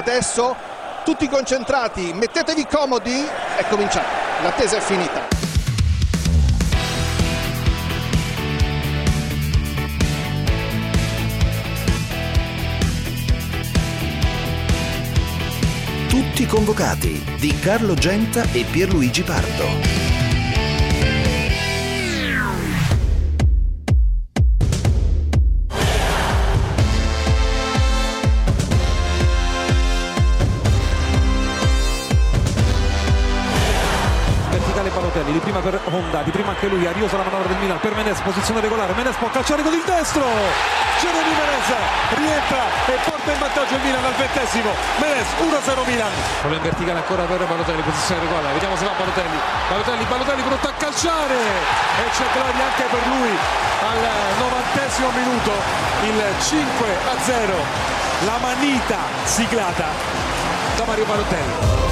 Adesso tutti concentrati, mettetevi comodi, è cominciato, l'attesa è finita. Tutti convocati di Carlo Genta e Pierluigi Pardo. Balotelli, di prima per Honda, di prima anche lui, ariosa la manovra del Milan per Menez, posizione regolare, Menez può calciare con il destro, Jeremy Menez rientra e porta in vantaggio il Milan al 20°, Menez 1-0 Milan. Palla in verticale ancora per Balotelli, posizione regolare, vediamo se va Balotelli pronto a calciare e c'è gloria anche per lui al 90° minuto, il 5-0, la manita siglata da Mario Balotelli.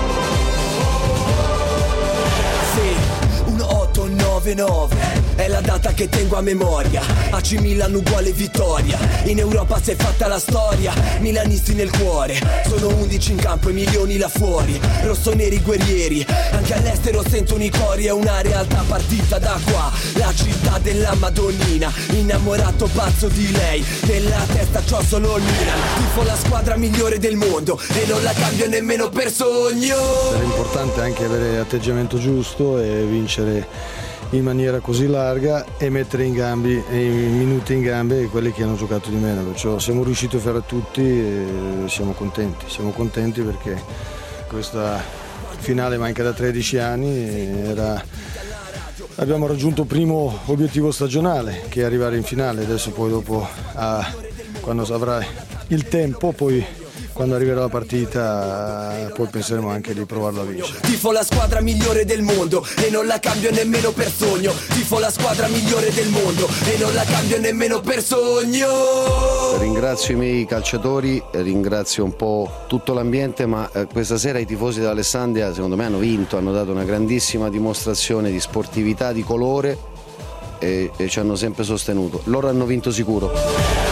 1899 è la data che tengo a memoria. AC Milan uguale vittoria. In Europa si è fatta la storia. Milanisti nel cuore. Sono 11 in campo e milioni là fuori. Rossoneri guerrieri. Anche all'estero sentono i cori. È una realtà partita da qua. La città della Madonnina. Innamorato pazzo di lei. Nella testa c'ho solo il Milan. Tifo la squadra migliore del mondo e non la cambio nemmeno per sogno. Era importante anche avere l'atteggiamento giusto e vincere in maniera così larga e mettere in minuti in gambe quelli che hanno giocato di meno, perciò siamo riusciti a fare a tutti e siamo contenti perché questa finale manca da 13 anni, abbiamo raggiunto il primo obiettivo stagionale che è arrivare in finale, adesso poi dopo quando avrà il tempo poi quando arriverà la partita poi penseremo anche di provarla a vincere. Tifo la squadra migliore del mondo e non la cambio nemmeno per sogno. Tifo la squadra migliore del mondo e non la cambio nemmeno per sogno. Ringrazio i miei calciatori, ringrazio un po' tutto l'ambiente, ma questa sera i tifosi dell'Alessandria secondo me hanno vinto, hanno dato una grandissima dimostrazione di sportività, di colore e ci hanno sempre sostenuto. Loro hanno vinto sicuro.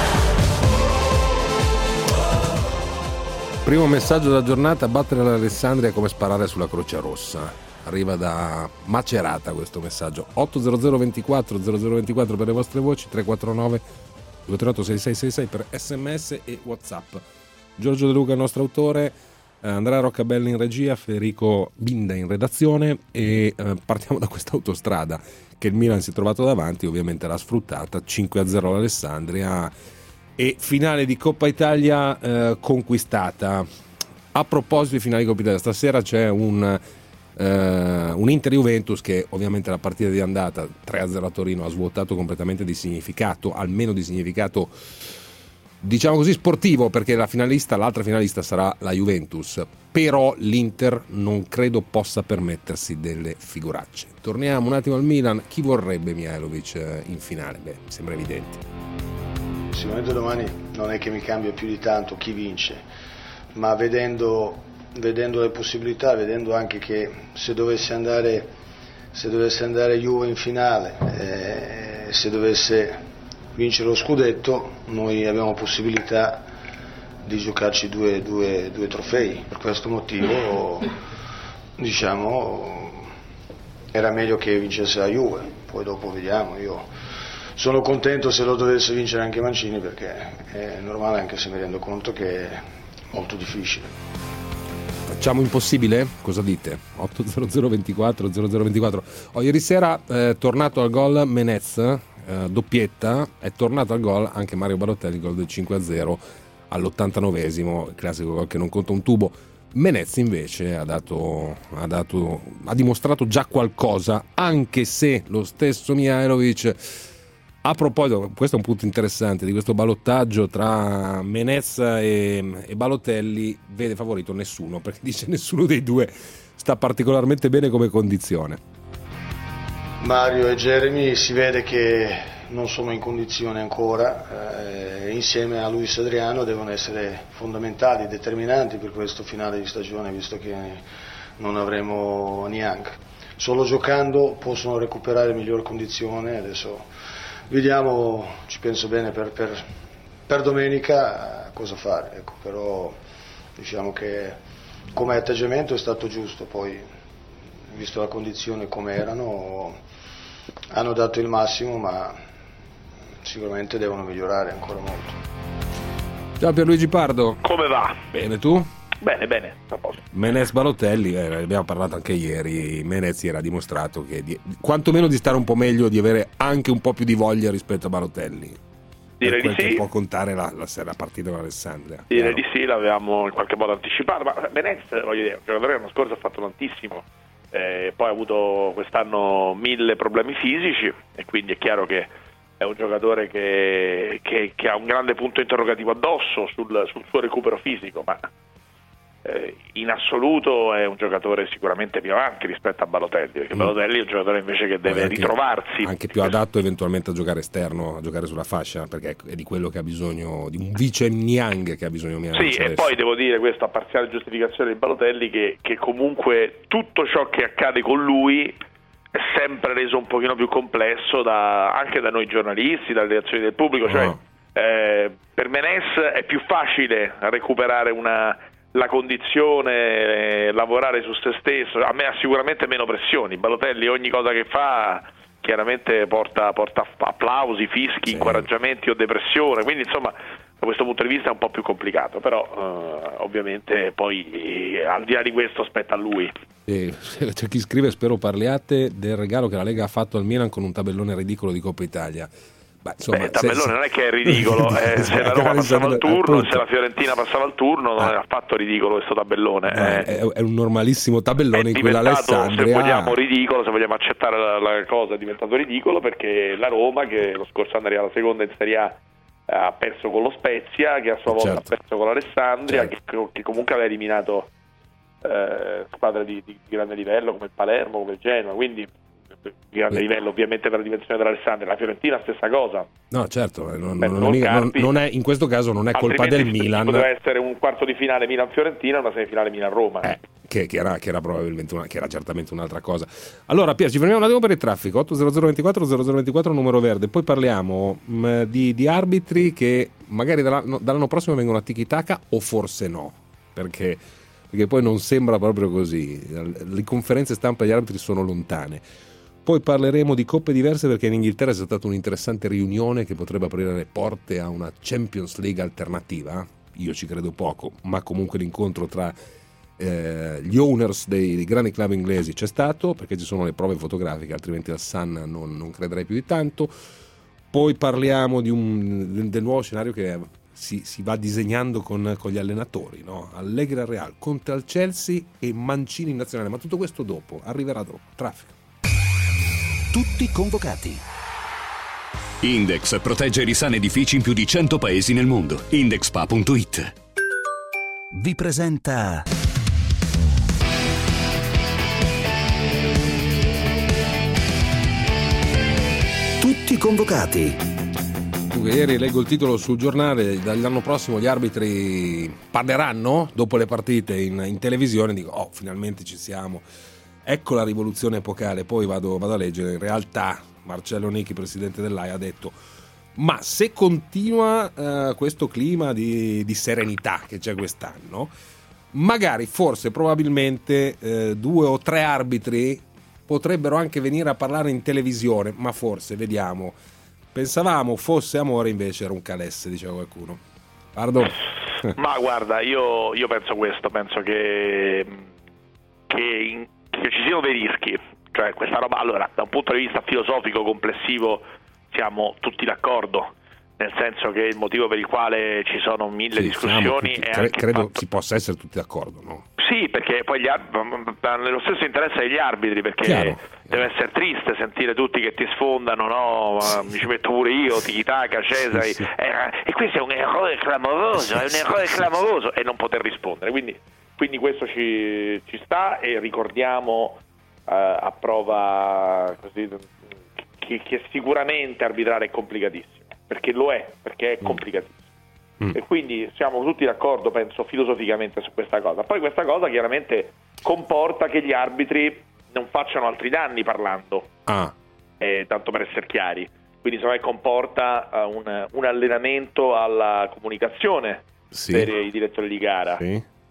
Primo messaggio della giornata: battere l'Alessandria è come sparare sulla Croce Rossa. Arriva da Macerata questo messaggio. 800 24 0024 per le vostre voci, 349 238 6666 per SMS e WhatsApp. Giorgio De Luca il nostro autore, Andrea Roccabelli in regia, Federico Binda in redazione e partiamo da questa autostrada che il Milan si è trovato davanti, ovviamente l'ha sfruttata, 5-0 l'Alessandria e finale di Coppa Italia conquistata. A proposito di finale di Coppa Italia, stasera c'è un Inter-Juventus che ovviamente la partita di andata 3-0 a Torino ha svuotato completamente di significato, almeno di significato diciamo così sportivo, perché l'altra finalista sarà la Juventus, però l'Inter non credo possa permettersi delle figuracce. Torniamo un attimo al Milan. Chi vorrebbe Mihajlovic in finale? Beh, mi sembra evidente. Sicuramente domani non è che mi cambia più di tanto chi vince, ma vedendo le possibilità, vedendo anche che se dovesse andare Juve in finale, se dovesse vincere lo scudetto, noi abbiamo possibilità di giocarci due trofei. Per questo motivo diciamo era meglio che vincesse la Juve, poi dopo vediamo. Io sono contento se lo dovesse vincere anche Mancini, perché è normale, anche se mi rendo conto che è molto difficile. Facciamo impossibile? Cosa dite? 800 24 0024. Ieri sera è tornato al gol Menez, doppietta, è tornato al gol anche Mario Balotelli, gol del 5-0 all'89esimo, il classico gol che non conta un tubo. Menez invece ha dimostrato già qualcosa, anche se lo stesso Mihajlovic, a proposito, questo è un punto interessante di questo ballottaggio tra Menez e Balotelli, vede favorito nessuno, perché dice nessuno dei due sta particolarmente bene come condizione. Mario e Jeremy si vede che non sono in condizione ancora, insieme a Luis Adriano devono essere fondamentali, determinanti per questo finale di stagione, visto che non avremo Niang. Solo giocando possono recuperare miglior condizione. Adesso vediamo, ci penso bene per domenica cosa fare, ecco, però diciamo che come atteggiamento è stato giusto, poi visto la condizione come erano hanno dato il massimo, ma sicuramente devono migliorare ancora molto. Ciao Pierluigi Pardo. Come va? Bene, tu? Bene, a posto. Menez Balotelli, ne abbiamo parlato anche ieri. Menez era dimostrato che quantomeno di stare un po' meglio, di avere anche un po' più di voglia rispetto a Balotelli. Direi di sì. Può contare la partita con Alessandria. Direi di sì, l'avevamo in qualche modo anticipato, ma Menez, voglio dire, un giocatore che l'anno scorso ha fatto tantissimo, poi ha avuto quest'anno 1000 problemi fisici e quindi è chiaro che è un giocatore che ha un grande punto interrogativo addosso sul suo recupero fisico, ma in assoluto è un giocatore sicuramente più avanti rispetto a Balotelli, perché Balotelli è un giocatore invece che deve ritrovarsi, anche più adatto eventualmente a giocare esterno, a giocare sulla fascia, perché è di quello che ha bisogno, di un vice Niang che ha bisogno Milan. Sì, e poi devo dire questo a parziale giustificazione di Balotelli, che comunque tutto ciò che accade con lui è sempre reso un pochino più complesso anche da noi giornalisti, dalle reazioni del pubblico, cioè per Menez è più facile recuperare la condizione, lavorare su se stesso, a me ha sicuramente meno pressioni. Balotelli ogni cosa che fa chiaramente porta applausi, fischi, incoraggiamenti o depressione, quindi insomma da questo punto di vista è un po' più complicato, però ovviamente poi al di là di questo spetta a lui. C'è chi scrive: spero parliate del regalo che la Lega ha fatto al Milan con un tabellone ridicolo di Coppa Italia. Il tabellone non è che è ridicolo, se la Roma passava al turno, se la Fiorentina passava al turno, non è affatto ridicolo questo tabellone. È un normalissimo tabellone in cui l'Alessandria, se vogliamo ridicolo, se vogliamo accettare la cosa, è diventato ridicolo perché la Roma, che lo scorso anno era la seconda in Serie A, ha perso con lo Spezia, che a sua volta ha perso con l'Alessandria, che comunque aveva eliminato squadre di grande livello come il Palermo, come il Genoa, quindi di grande livello ovviamente per la dimensione dell'Alessandria. La Fiorentina stessa cosa. No, certo, non è, in questo caso non è colpa del Milan. Poteva essere un quarto di finale Milan-Fiorentina, una semifinale Milan-Roma. Che era probabilmente che era certamente un'altra cosa. Allora Pier, ci fermiamo un attimo per il traffico. 80024 numero verde. Poi parliamo di arbitri che magari dall'anno prossimo vengono a tiki-taka o forse no, perché poi non sembra proprio così. Le conferenze stampa degli arbitri sono lontane. Poi parleremo di coppe diverse, perché in Inghilterra c'è stata un'interessante riunione che potrebbe aprire le porte a una Champions League alternativa. Io ci credo poco, ma comunque l'incontro tra gli owners dei grandi club inglesi c'è stato, perché ci sono le prove fotografiche, altrimenti al Sun non crederei più di tanto. Poi parliamo del nuovo scenario che si va disegnando con gli allenatori, no? Allegri al Real, Conte al Chelsea e Mancini in nazionale, ma tutto questo dopo, arriverà dopo. Traffico. Tutti convocati. Index protegge risane edifici in più di 100 paesi nel mondo. Indexpa.it vi presenta Tutti convocati. Ieri leggo il titolo sul giornale: dall'anno prossimo gli arbitri parleranno dopo le partite in televisione. Dico, finalmente ci siamo. Ecco la rivoluzione epocale. Poi vado a leggere. In realtà Marcello Necchi, presidente dell'AIA, ha detto: ma se continua questo clima di serenità che c'è quest'anno, magari, forse, probabilmente 2 o 3 arbitri potrebbero anche venire a parlare in televisione, ma forse, vediamo. Pensavamo fosse amore, invece era un calesse, diceva qualcuno. Pardo? Ma guarda, io penso questo, penso che ci siano dei rischi, cioè questa roba. Allora, da un punto di vista filosofico complessivo siamo tutti d'accordo, nel senso che il motivo per il quale ci sono 1000 discussioni è anche credo si possa essere tutti d'accordo, no? Sì, perché poi nello stesso interesse degli arbitri, perché deve essere triste sentire tutti che ti sfondano, no? Mi ci metto pure io, tiki-taka, Cesari, sì. E questo è un errore clamoroso, è un errore clamoroso, e non poter rispondere, quindi questo ci sta, e ricordiamo a prova così che sicuramente arbitrare è complicatissimo, perché lo è, perché è complicatissimo. E quindi siamo tutti d'accordo, penso, filosoficamente su questa cosa. Poi questa cosa chiaramente comporta che gli arbitri non facciano altri danni parlando, tanto per essere chiari. Quindi secondo me comporta un allenamento alla comunicazione per i direttori di gara.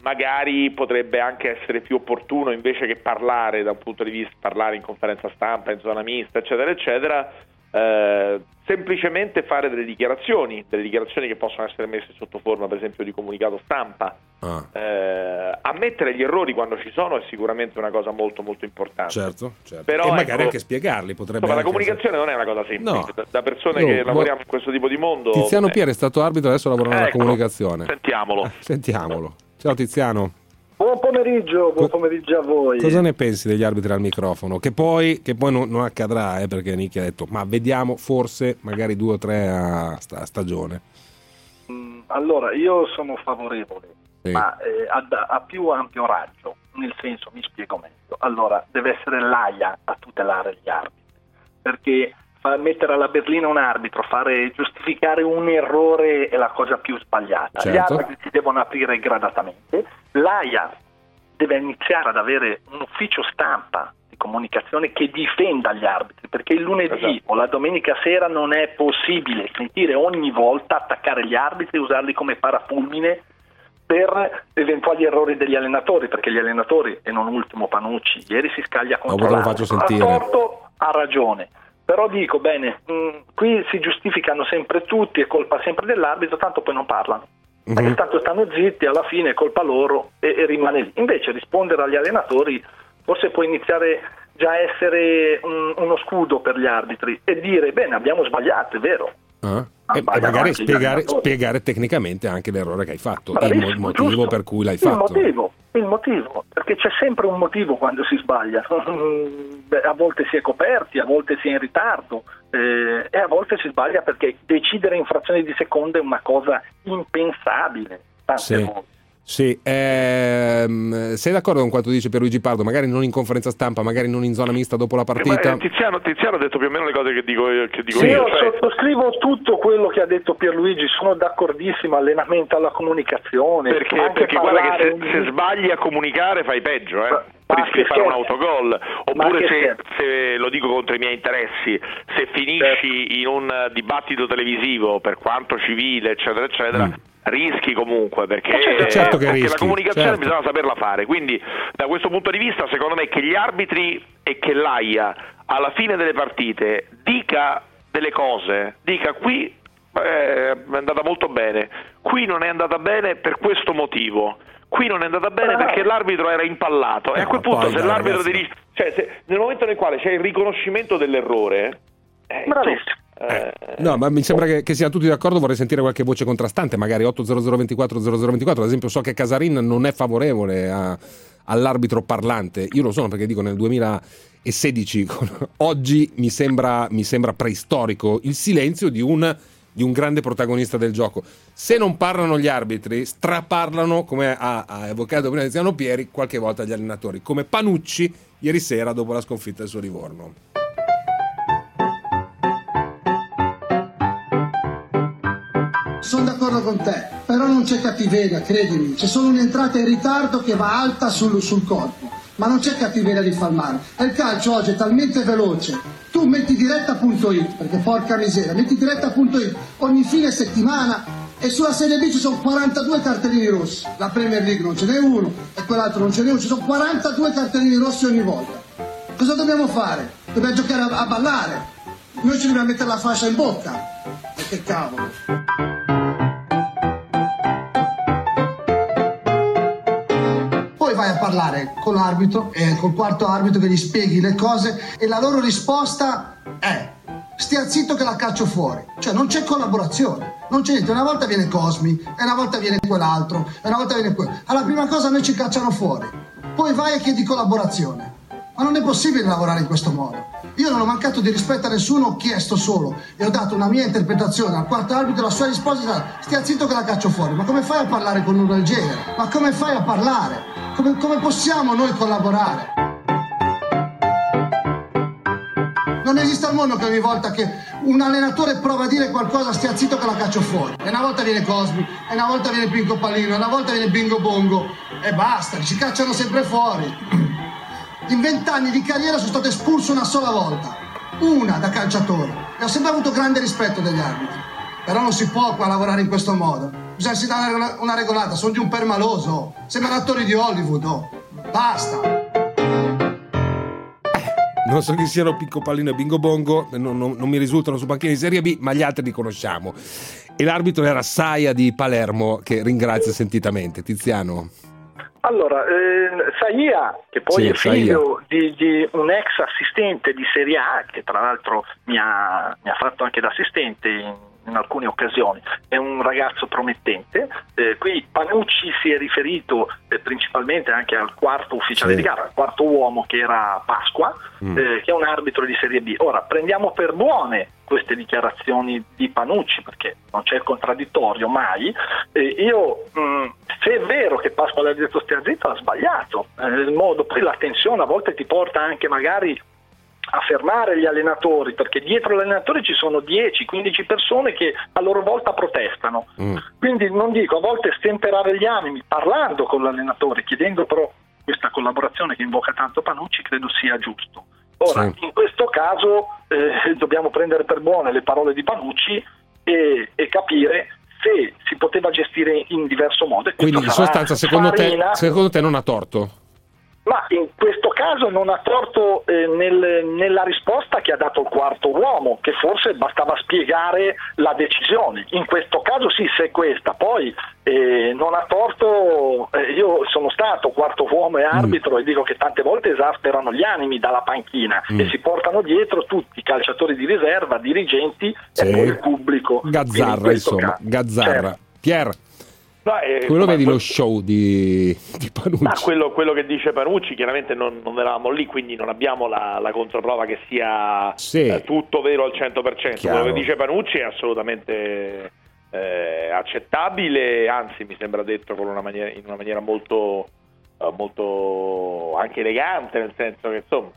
magari potrebbe anche essere più opportuno, invece che parlare da un punto di vista, parlare in conferenza stampa, in zona mista, eccetera, eccetera, semplicemente fare delle dichiarazioni che possono essere messe sotto forma, per esempio, di comunicato stampa. Ammettere gli errori quando ci sono è sicuramente una cosa molto molto importante. Certo. Però, e magari anche spiegarli potrebbe. La comunicazione non è una cosa semplice. No. Da persone che lavoriamo in questo tipo di mondo. Tiziano Pieri è stato arbitro, adesso lavora nella comunicazione. Sentiamolo. Ciao Tiziano. Buon pomeriggio a voi. Cosa ne pensi degli arbitri al microfono? Che poi non accadrà, perché Nicchi ha detto ma vediamo forse magari 2 o 3 a stagione. Allora, io sono favorevole, sì, ma a più ampio raggio, nel senso, mi spiego meglio. Allora, deve essere l'AIA a tutelare gli arbitri, perché mettere alla berlina un arbitro, giustificare un errore è la cosa più sbagliata. Certo. Gli arbitri si devono aprire gradatamente. L'AIA deve iniziare ad avere un ufficio stampa di comunicazione che difenda gli arbitri, perché il lunedì o la domenica sera non è possibile sentire ogni volta attaccare gli arbitri e usarli come parafulmine per eventuali errori degli allenatori, perché gli allenatori, e non ultimo Panucci, ieri si scaglia contro l'arbitro. Ha torto, ha ragione. Però dico, bene, qui si giustificano sempre tutti, è colpa sempre dell'arbitro, tanto poi non parlano. Tanto stanno zitti, alla fine è colpa loro e rimane lì. Invece rispondere agli allenatori forse può iniziare già a essere uno scudo per gli arbitri e dire, bene, abbiamo sbagliato, è vero. E magari spiegare tecnicamente anche l'errore che hai fatto, il motivo giusto, per cui l'hai fatto. Il motivo, perché c'è sempre un motivo quando si sbaglia. A volte si è coperti, a volte si è in ritardo e a volte si sbaglia perché decidere in frazioni di secondo è una cosa impensabile. Sì, sei d'accordo con quanto dice Pierluigi Pardo? Magari non in conferenza stampa, magari non in zona mista dopo la partita. Tiziano ha detto più o meno le cose che dico io. Io sottoscrivo tutto quello che ha detto Pierluigi, sono d'accordissimo, allenamento alla comunicazione. Perché guarda che se sbagli a comunicare fai peggio, rischi di fare un autogol, oppure se lo dico contro i miei interessi, se finisci in un dibattito televisivo, per quanto civile, eccetera, eccetera, rischi comunque, perché la comunicazione bisogna saperla fare. Quindi da questo punto di vista secondo me che gli arbitri e che l'AIA alla fine delle partite dica delle cose, dica qui è andata molto bene, qui non è andata bene per questo motivo, qui non è andata bene perché l'arbitro era impallato, e a quel punto se l'arbitro nel momento nel quale c'è il riconoscimento dell'errore, no, ma mi sembra che siano tutti d'accordo. Vorrei sentire qualche voce contrastante, magari 80024 0024. Ad esempio, so che Casarin non è favorevole all'arbitro parlante. Io lo sono, perché dico nel 2016 oggi mi sembra preistorico il silenzio di un grande protagonista del gioco. Se non parlano gli arbitri, straparlano, come ha evocato prima Tiziano Pieri, qualche volta gli allenatori, come Panucci ieri sera dopo la sconfitta del suo Livorno. Sono d'accordo con te, però non c'è cattiveria, credimi, c'è solo un'entrata in ritardo che va alta sul corpo, ma non c'è cattiveria di far male. E il calcio oggi è talmente veloce, tu metti diretta.it, perché porca miseria, metti diretta.it ogni fine settimana e sulla Serie B ci sono 42 cartellini rossi, la Premier League non ce n'è uno e quell'altro non ce n'è uno, ci sono 42 cartellini rossi ogni volta. Cosa dobbiamo fare? Dobbiamo giocare a ballare, noi ci dobbiamo mettere la fascia in bocca, e che cavolo. Vai a parlare con l'arbitro e col quarto arbitro che gli spieghi le cose e la loro risposta è: stia zitto che la caccio fuori. Cioè non c'è collaborazione, non c'è niente. Una volta viene Cosmi e una volta viene quell'altro e una volta viene quello. Alla prima cosa noi ci cacciano fuori, poi vai e chiedi collaborazione. Ma non è possibile lavorare in questo modo. Io non ho mancato di rispetto a nessuno, ho chiesto solo e ho dato una mia interpretazione al quarto arbitro. La sua risposta è stata: stia zitto che la caccio fuori. Ma come fai a parlare con uno del genere? Ma come fai a parlare? Come possiamo noi collaborare? Non esiste al mondo che ogni volta che un allenatore prova a dire qualcosa stia zitto che la caccio fuori. E una volta viene Cosmi, e una volta viene Pinco Pallino, e una volta viene Bingo Bongo. E basta, ci cacciano sempre fuori. In 20 anni di carriera sono stato espulso una sola volta. Una da calciatore. E ho sempre avuto grande rispetto degli arbitri. Però non si può qua lavorare in questo modo. bisogna si dare una regolata, sono di un permaloso, sembrano attori di Hollywood, basta. Non so chi siano Picco Pallino e Bingo Bongo, non mi risultano su panchine di Serie B, ma gli altri li conosciamo. E l'arbitro era Saia di Palermo, che ringrazio sentitamente. Tiziano. Allora, Saia, che poi è figlio di un ex assistente di Serie A, che tra l'altro mi ha fatto anche da assistente in alcune occasioni, è un ragazzo promettente. Qui Panucci si è riferito principalmente anche al quarto ufficiale di gara, al quarto uomo, che era Pasqua, che è un arbitro di Serie B. Ora, prendiamo per buone queste dichiarazioni di Panucci, perché non c'è il contraddittorio mai. Se è vero che Pasqua l'ha detto stia zitto, ha sbagliato il modo. Poi la tensione a volte ti porta anche magari a fermare gli allenatori, perché dietro l'allenatore ci sono 10-15 persone che a loro volta protestano. Quindi non dico, a volte stemperare gli animi parlando con l'allenatore, chiedendo però questa collaborazione che invoca tanto Panucci, credo sia giusto. Ora, in questo caso dobbiamo prendere per buone le parole di Panucci e capire se si poteva gestire in diverso modo. Quindi in sostanza secondo te non ha torto? Ma in questo caso non ha torto nella risposta che ha dato il quarto uomo, che forse bastava spiegare la decisione. In questo caso sì, se è questa. Poi non ha torto, io sono stato quarto uomo e arbitro e dico che tante volte esasperano gli animi dalla panchina e si portano dietro tutti i calciatori di riserva, dirigenti e poi il pubblico. Gazzarra, insomma, Gazzarra. Certo. Pier, come lo vedi lo show di Panucci? Ma quello che dice Panucci, chiaramente non eravamo lì, quindi non abbiamo la controprova che sia tutto vero al 100%. Chiaro. Quello che dice Panucci è assolutamente accettabile, anzi mi sembra detto in una maniera molto anche elegante, nel senso che insomma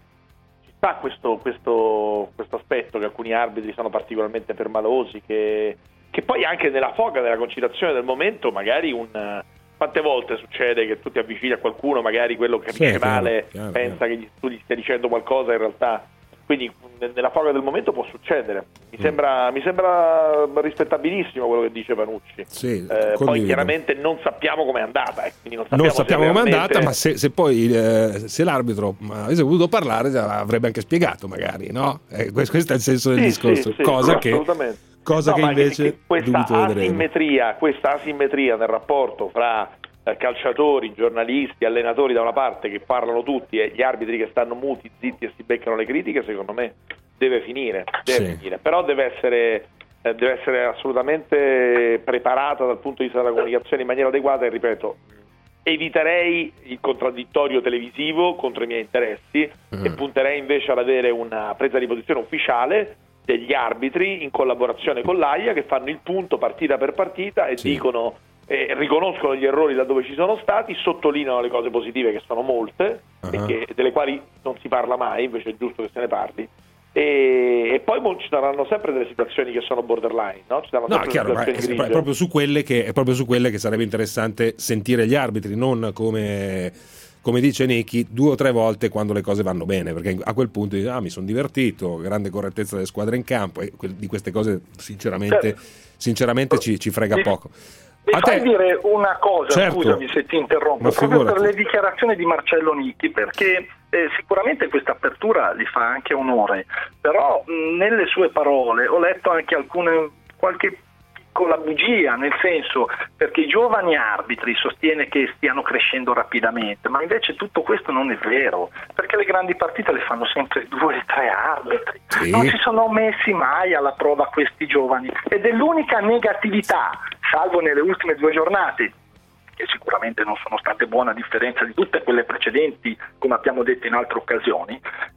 ci sta questo aspetto che alcuni arbitri sono particolarmente permalosi, che poi anche nella foga della concitazione del momento magari quante volte succede che tu ti avvicini a qualcuno, magari quello che capisce male pensa che tu gli stia dicendo qualcosa in realtà, quindi nella foga del momento può succedere. Mi sembra rispettabilissimo quello che dice Panucci. Poi chiaramente non sappiamo com'è andata, quindi non sappiamo com'è andata, ma se poi se l'arbitro avesse voluto parlare avrebbe anche spiegato magari, no? Questo è il senso del discorso, cosa che invece questa asimmetria nel rapporto fra calciatori, giornalisti, allenatori da una parte che parlano tutti e gli arbitri che stanno muti, zitti e si beccano le critiche, secondo me deve finire. Però deve essere assolutamente preparata dal punto di vista della comunicazione in maniera adeguata, e ripeto, eviterei il contraddittorio televisivo contro i miei interessi e punterei invece ad avere una presa di posizione ufficiale degli arbitri in collaborazione con l'AIA, che fanno il punto partita per partita e dicono riconoscono gli errori laddove ci sono stati, sottolineano le cose positive, che sono molte e delle quali non si parla mai, invece è giusto che se ne parli, e poi ci saranno sempre delle situazioni che sono borderline, no? Ci saranno chiaro, ma è proprio su quelle che sarebbe interessante sentire gli arbitri, non come dice Necchi, 2 o 3 volte quando le cose vanno bene, perché a quel punto mi sono divertito, grande correttezza delle squadre in campo, e di queste cose sinceramente ci frega poco. Mi fai dire una cosa, scusami se ti interrompo, proprio per le dichiarazioni di Marcello Nicchi, perché sicuramente questa apertura gli fa anche onore, però nelle sue parole ho letto anche qualche piccola bugia, nel senso, perché i giovani arbitri sostiene che stiano crescendo rapidamente, ma invece tutto questo non è vero, perché le grandi partite le fanno sempre 2 o 3 arbitri, non si sono messi mai alla prova questi giovani, ed è l'unica negatività, salvo nelle ultime 2 giornate, che sicuramente non sono state buone a differenza di tutte quelle precedenti, come abbiamo detto in altre occasioni,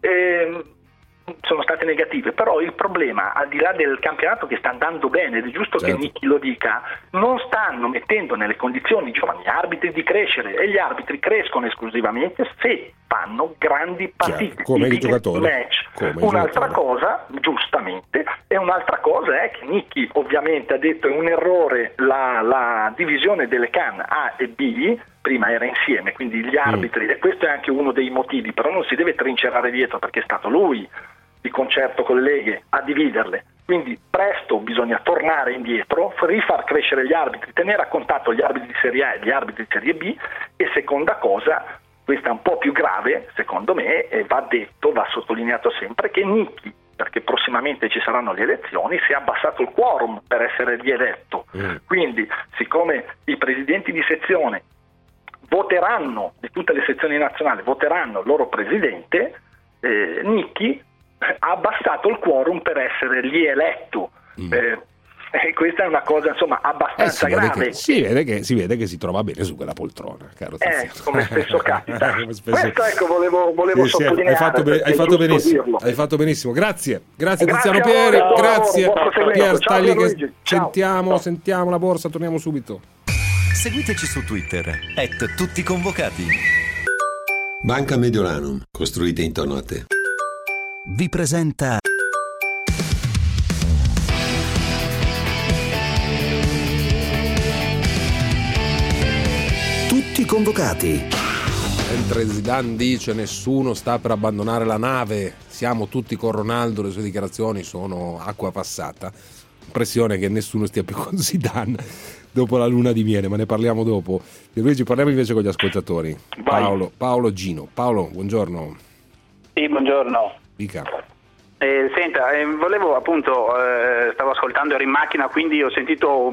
sono state negative. Però il problema, al di là del campionato che sta andando bene, ed è giusto che Nicchi lo dica, non stanno mettendo nelle condizioni i giovani arbitri di crescere, e gli arbitri crescono esclusivamente se fanno grandi partite, come i giocatori, un'altra cosa, giustamente, e un'altra cosa è che Nicchi ovviamente ha detto è un errore la divisione delle CAN A e B, prima era insieme, quindi gli arbitri, e questo è anche uno dei motivi, però non si deve trincerare dietro, perché è stato lui, di concerto con le leghe, a dividerle. Quindi presto bisogna tornare indietro, rifar crescere gli arbitri, tenere a contatto gli arbitri di Serie A e gli arbitri di Serie B. E seconda cosa, questa è un po' più grave secondo me, e va sottolineato sempre, che Nicchi, perché prossimamente ci saranno le elezioni, si è abbassato il quorum per essere rieletto. Quindi siccome i presidenti di sezione voteranno, di tutte le sezioni nazionali voteranno il loro presidente, Nicchi ha abbassato il quorum per essere rieletto. E questa è una cosa insomma abbastanza grave. Si vede che si trova bene su quella poltrona, caro Tiziano. Come spesso capita. Questo ecco volevo sottolineare. Hai fatto benissimo. Grazie Tiziano Pieri, grazie Pier Stalli, che sentiamo la borsa, torniamo subito. Seguiteci su Twitter @tutticonvocati. Banca Mediolanum, costruite intorno a te. Vi presenta Tutti convocati. Mentre Zidane dice nessuno sta per abbandonare la nave, siamo tutti con Ronaldo, le sue dichiarazioni sono acqua passata. Impressione che nessuno stia più con Zidane dopo la luna di miele, ma ne parliamo dopo. Luigi, parliamo invece con gli ascoltatori. Paolo Gino. Paolo, buongiorno. Sì, buongiorno. Dica. Senta, volevo appunto, stavo ascoltando, ero in macchina, quindi ho sentito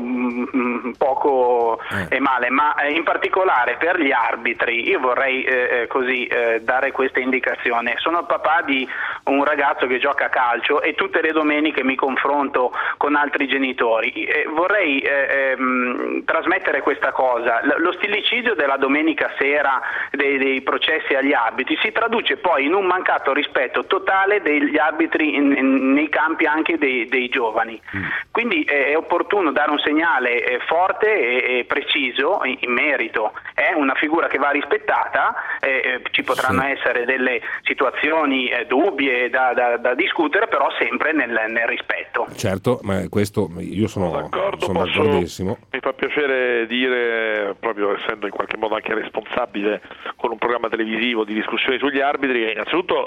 poco e male, ma in particolare per gli arbitri io vorrei dare questa indicazione. Sono il papà di un ragazzo che gioca a calcio e tutte le domeniche mi confronto con altri genitori. Vorrei trasmettere questa cosa. Lo stillicidio della domenica sera dei processi agli arbitri si traduce poi in un mancato rispetto totale degli arbitri nei campi anche dei giovani. Quindi è opportuno dare un segnale forte e preciso in merito. È una figura che va rispettata, ci potranno essere delle situazioni dubbie da discutere, però sempre nel rispetto. Certo, ma questo io sono d'accordissimo. Mi fa piacere dire, proprio essendo in qualche modo anche responsabile con un programma televisivo di discussioni sugli arbitri, innanzitutto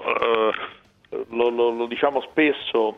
lo diciamo spesso,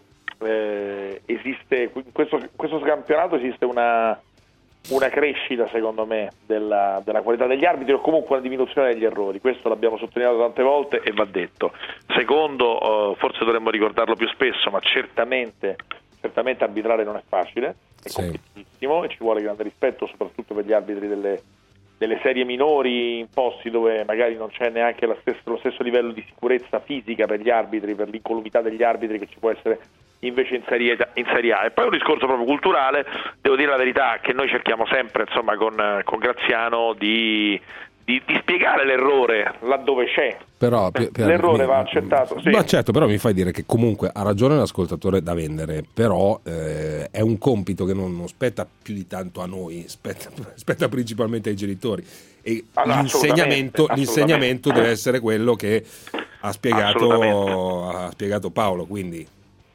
esiste in questo campionato esiste una crescita secondo me della qualità degli arbitri, o comunque una diminuzione degli errori. Questo l'abbiamo sottolineato tante volte e va detto. Secondo, forse dovremmo ricordarlo più spesso, ma certamente arbitrare non è facile, è complicatissimo e ci vuole grande rispetto, soprattutto per gli arbitri delle serie minori, in posti dove magari non c'è neanche lo stesso livello di sicurezza fisica per gli arbitri, per l'incolumità degli arbitri che ci può essere invece in Serie A. E poi un discorso proprio culturale, devo dire la verità, che noi cerchiamo sempre, insomma, con Graziano di spiegare l'errore laddove c'è. Però l'errore va accettato. Sì. Ma certo, però mi fai dire che comunque ha ragione l'ascoltatore da vendere, però è un compito che non spetta più di tanto a noi, spetta principalmente ai genitori, e l'insegnamento deve essere quello che ha spiegato Paolo, quindi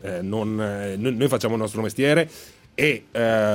noi facciamo il nostro mestiere e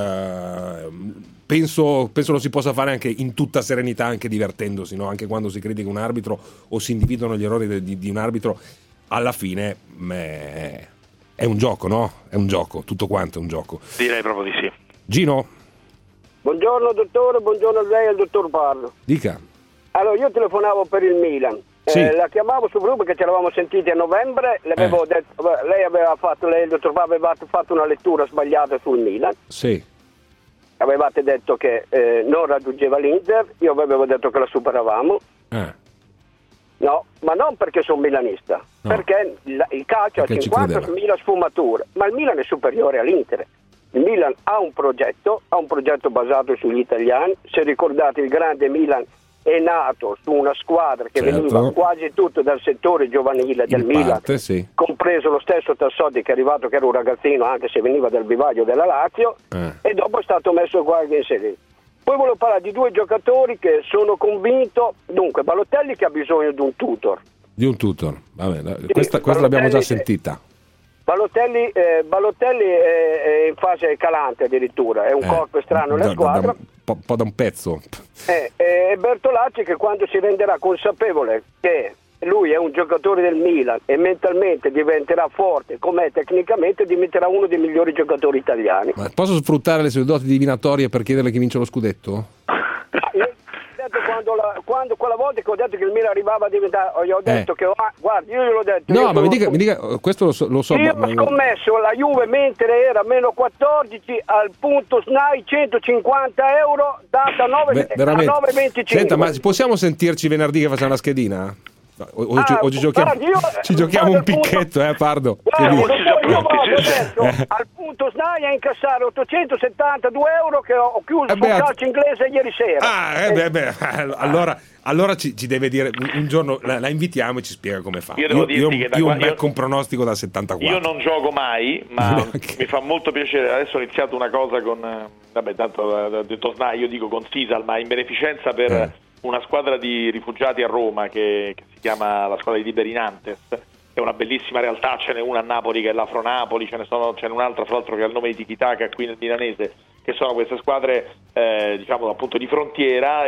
penso lo si possa fare anche in tutta serenità, anche divertendosi, no? Anche quando si critica un arbitro o si individuano gli errori di un arbitro, alla fine è un gioco, no? È un gioco, tutto quanto è un gioco. Direi proprio di sì. Gino? Buongiorno dottore, buongiorno a lei e al dottor Parlo. Dica. Allora, io telefonavo per il Milan. Sì. La chiamavo sul gruppo, che ci eravamo sentiti a novembre, le avevo detto, lei il dottor Parlo aveva fatto una lettura sbagliata sul Milan. Sì. Avevate detto che non raggiungeva l'Inter, io avevo detto che la superavamo. No, ma non perché sono milanista, perché il calcio ha 50.000 sfumature, ma il Milan è superiore all'Inter. Il Milan ha un progetto basato sugli italiani. Se ricordate, il grande Milan è nato su una squadra che veniva quasi tutto dal settore giovanile del Milan, compreso lo stesso Tassotti, che è arrivato che era un ragazzino, anche se veniva dal vivaio della Lazio, e dopo è stato messo qualche in serie. Poi volevo parlare di due giocatori che sono convinto. Dunque, Balotelli, che ha bisogno di un tutor. Vabbè, questa l'abbiamo già sentita. Balotelli è in fase calante addirittura, è un corpo strano nella squadra. Da un pezzo. E Bertolacci, che quando si renderà consapevole che lui è un giocatore del Milan e mentalmente diventerà forte, com'è tecnicamente, diventerà uno dei migliori giocatori italiani. Ma posso sfruttare le sue doti divinatorie per chiederle chi vince lo scudetto? Quando quella volta che ho detto che il Milan arrivava a diventare, gli ho detto che guarda, io gliel'ho detto. No, ma mi dica, questo lo so. Io ho scommesso la Juve mentre era meno 14 al punto SNAI 150 euro data 9,25. Senta, ma possiamo sentirci venerdì che facciamo la schedina? Oggi giochiamo un picchetto, Pardo. Al punto SNAI a incassare 872 euro che ho chiuso sul calcio inglese ieri sera. Allora ci deve dire un giorno, la invitiamo e ci spiega come fa. Io becco un pronostico da 74. Io non gioco mai, ma mi fa molto piacere. Adesso ho iniziato una cosa con tanto ho detto SNAI, io dico con Sisal, ma in beneficenza per una squadra di rifugiati a Roma che si chiama la squadra di Liberi Nantes, che è una bellissima realtà. Ce n'è una a Napoli che è l'Afro Napoli, ce n'è un'altra fra l'altro che ha il nome di Tiki-Taka qui nel milanese, che sono queste squadre diciamo appunto di frontiera,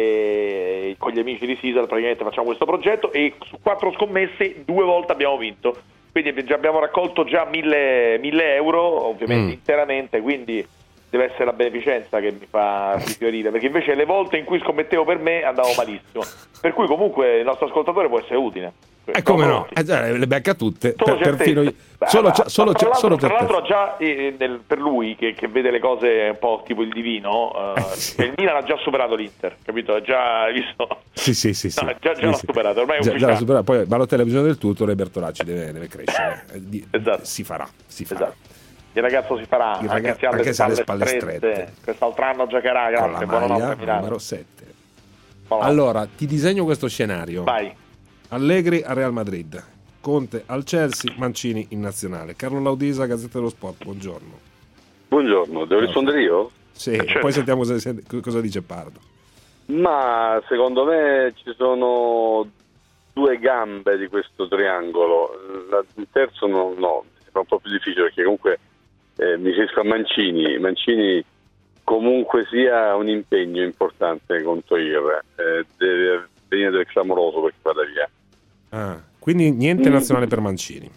e con gli amici di Sisal praticamente facciamo questo progetto e su 4 scommesse 2 volte abbiamo vinto, quindi abbiamo raccolto già 1.000 euro ovviamente interamente, quindi deve essere la beneficenza che mi fa rifiorire, perché invece le volte in cui scommettevo per me andavo malissimo, per cui comunque il nostro ascoltatore può essere utile. Come no? Le becca tutte. Tra l'altro già per lui che vede le cose un po' tipo il divino, il Milan ha già superato l'Inter, capito? Già hai visto? Sì. No, già l'ha superato, ormai è ufficiale. Già l'ha superato. Poi Balotelli ha bisogno del tutto, e Bertolacci deve crescere. Esatto. Si farà. Esatto. Il ragazzo si farà, anche se ha le spalle strette. Quest'altro anno giocherà, grazie, buonanotte Milano. Numero 7. Allora, ti disegno questo scenario. Vai. Allegri a Real Madrid, Conte al Chelsea, Mancini in nazionale. Carlo Laudisa, Gazzetta dello Sport, buongiorno. Buongiorno, devo rispondere io? Sì, poi sentiamo cosa dice Pardo. Ma secondo me ci sono 2 gambe di questo triangolo, il terzo no, sembra un po' più difficile perché comunque mi riferisco a Mancini comunque sia un impegno importante con Toir, deve venire del clamoroso perché vada via. Quindi niente nazionale per Mancini.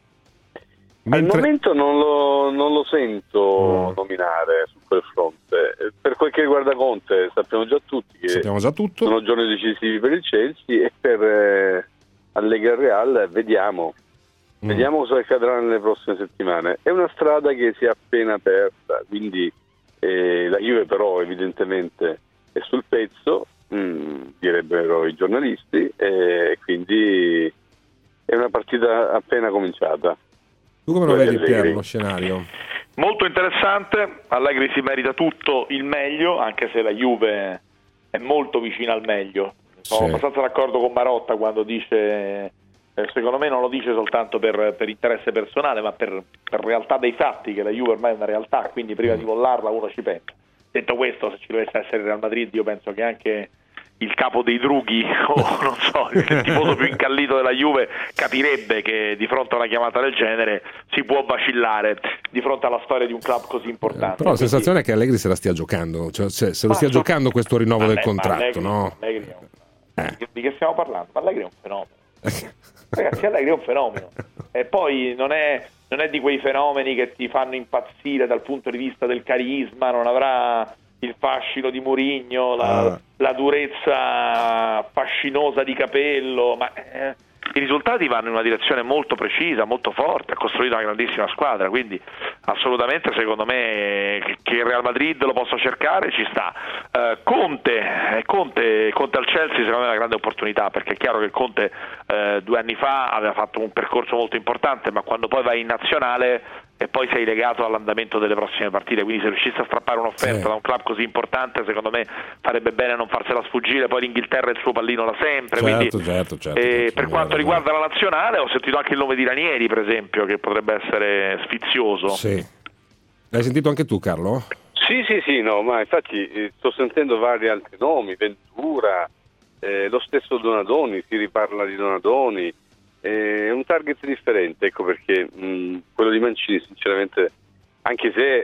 Al momento non lo sento nominare su quel fronte. Per quel che riguarda Conte sappiamo già tutti che sono giorni decisivi per il Chelsea, e per Allegri al Real vediamo cosa accadrà nelle prossime settimane. È una strada che si è appena aperta, quindi la Juve però evidentemente è sul pezzo, direbbero i giornalisti, e quindi è una partita appena cominciata. Tu come lo vedi, Piero, lo scenario? Molto interessante. Allegri si merita tutto il meglio, anche se la Juve è molto vicina al meglio. Sono abbastanza d'accordo con Marotta quando dice, secondo me non lo dice soltanto per interesse personale, ma per realtà dei fatti, che la Juve ormai è una realtà, quindi prima di mollarla uno ci pensa. Detto questo, se ci dovesse essere il Real Madrid, io penso che anche il capo dei drughi o non so, il tifoso più incallito della Juve capirebbe che di fronte a una chiamata del genere si può vacillare di fronte alla storia di un club così importante. Però la sensazione è che Allegri se la stia giocando, cioè se lo stia giocando questo rinnovo del contratto, no? Di che stiamo parlando? Ma Allegri è un fenomeno. Ragazzi, Allegri è un fenomeno. E poi non è di quei fenomeni che ti fanno impazzire dal punto di vista del carisma, non avrà il fascino di Mourinho, la durezza fascinosa di Capello, ma i risultati vanno in una direzione molto precisa, molto forte, ha costruito una grandissima squadra, quindi assolutamente secondo me che il Real Madrid lo possa cercare ci sta. Conte al Chelsea secondo me è una grande opportunità, perché è chiaro che Conte 2 anni fa aveva fatto un percorso molto importante, ma quando poi vai in nazionale e poi sei legato all'andamento delle prossime partite, quindi se riuscisse a strappare un'offerta da un club così importante, secondo me farebbe bene non farsela sfuggire. Poi l'Inghilterra il suo pallino da sempre, certo, per quanto riguarda la nazionale ho sentito anche il nome di Ranieri, per esempio, che potrebbe essere sfizioso. Sì. L'hai sentito anche tu, Carlo? Sì, no, ma infatti sto sentendo vari altri nomi, Ventura, lo stesso Donadoni, si riparla di Donadoni. È un target differente, ecco perché quello di Mancini sinceramente, anche se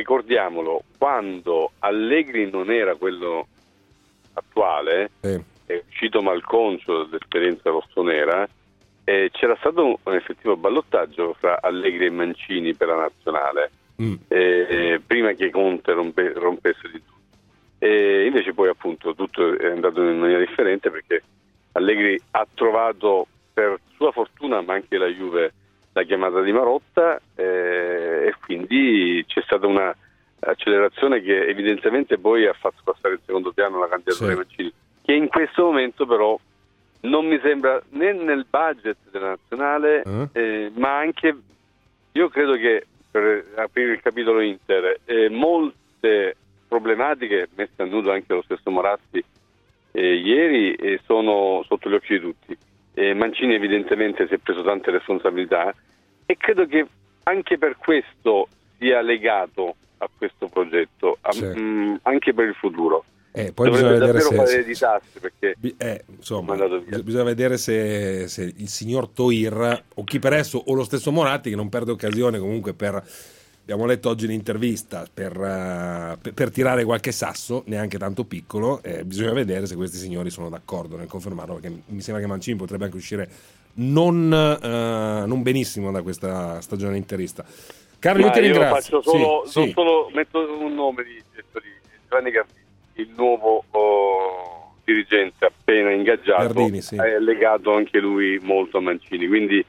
ricordiamolo, quando Allegri non era quello attuale, uscito malconcio dell'esperienza rossonera, c'era stato un effettivo ballottaggio fra Allegri e Mancini per la nazionale, prima che Conte rompesse di tutto. E invece poi appunto tutto è andato in maniera differente, perché Allegri ha trovato, per sua fortuna, ma anche la Juve, la chiamata di Marotta, e quindi c'è stata una accelerazione che evidentemente poi ha fatto passare in secondo piano la candidatura di Mancini, che in questo momento però non mi sembra né nel budget della nazionale, ma anche, io credo che, per aprire il capitolo Inter, molte problematiche messe a nudo anche lo stesso Moratti ieri sono sotto gli occhi di tutti. Mancini evidentemente si è preso tante responsabilità e credo che anche per questo sia legato a questo progetto, anche per il futuro. Poi dovrebbe davvero fare dei disastri, perché insomma, bisogna vedere se il signor Toir o chi per esso, o lo stesso Moratti, che non perde occasione comunque abbiamo letto oggi l'intervista, per tirare qualche sasso, neanche tanto piccolo. Bisogna vedere se questi signori sono d'accordo nel confermarlo, perché mi sembra che Mancini potrebbe anche uscire non benissimo da questa stagione interista. Carlo, io ti ringrazio. Solo metto un nome di Giovanni Gardini, il nuovo dirigente appena ingaggiato. Gardini, è legato anche lui molto a Mancini, quindi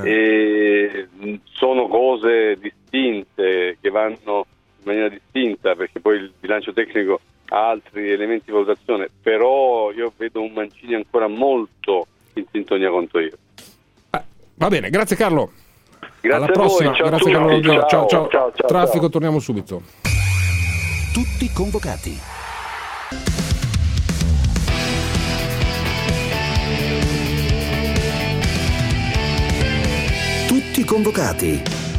sono cose distinte, che vanno in maniera distinta, perché poi il bilancio tecnico ha altri elementi di valutazione, però io vedo un Mancini ancora molto in sintonia con Toir. Va bene, grazie Carlo. Grazie alla prossima. Voi, ciao, grazie Carlo. Ciao. Traffico, ciao. torniamo subito. Tutti convocati. Tutti convocati.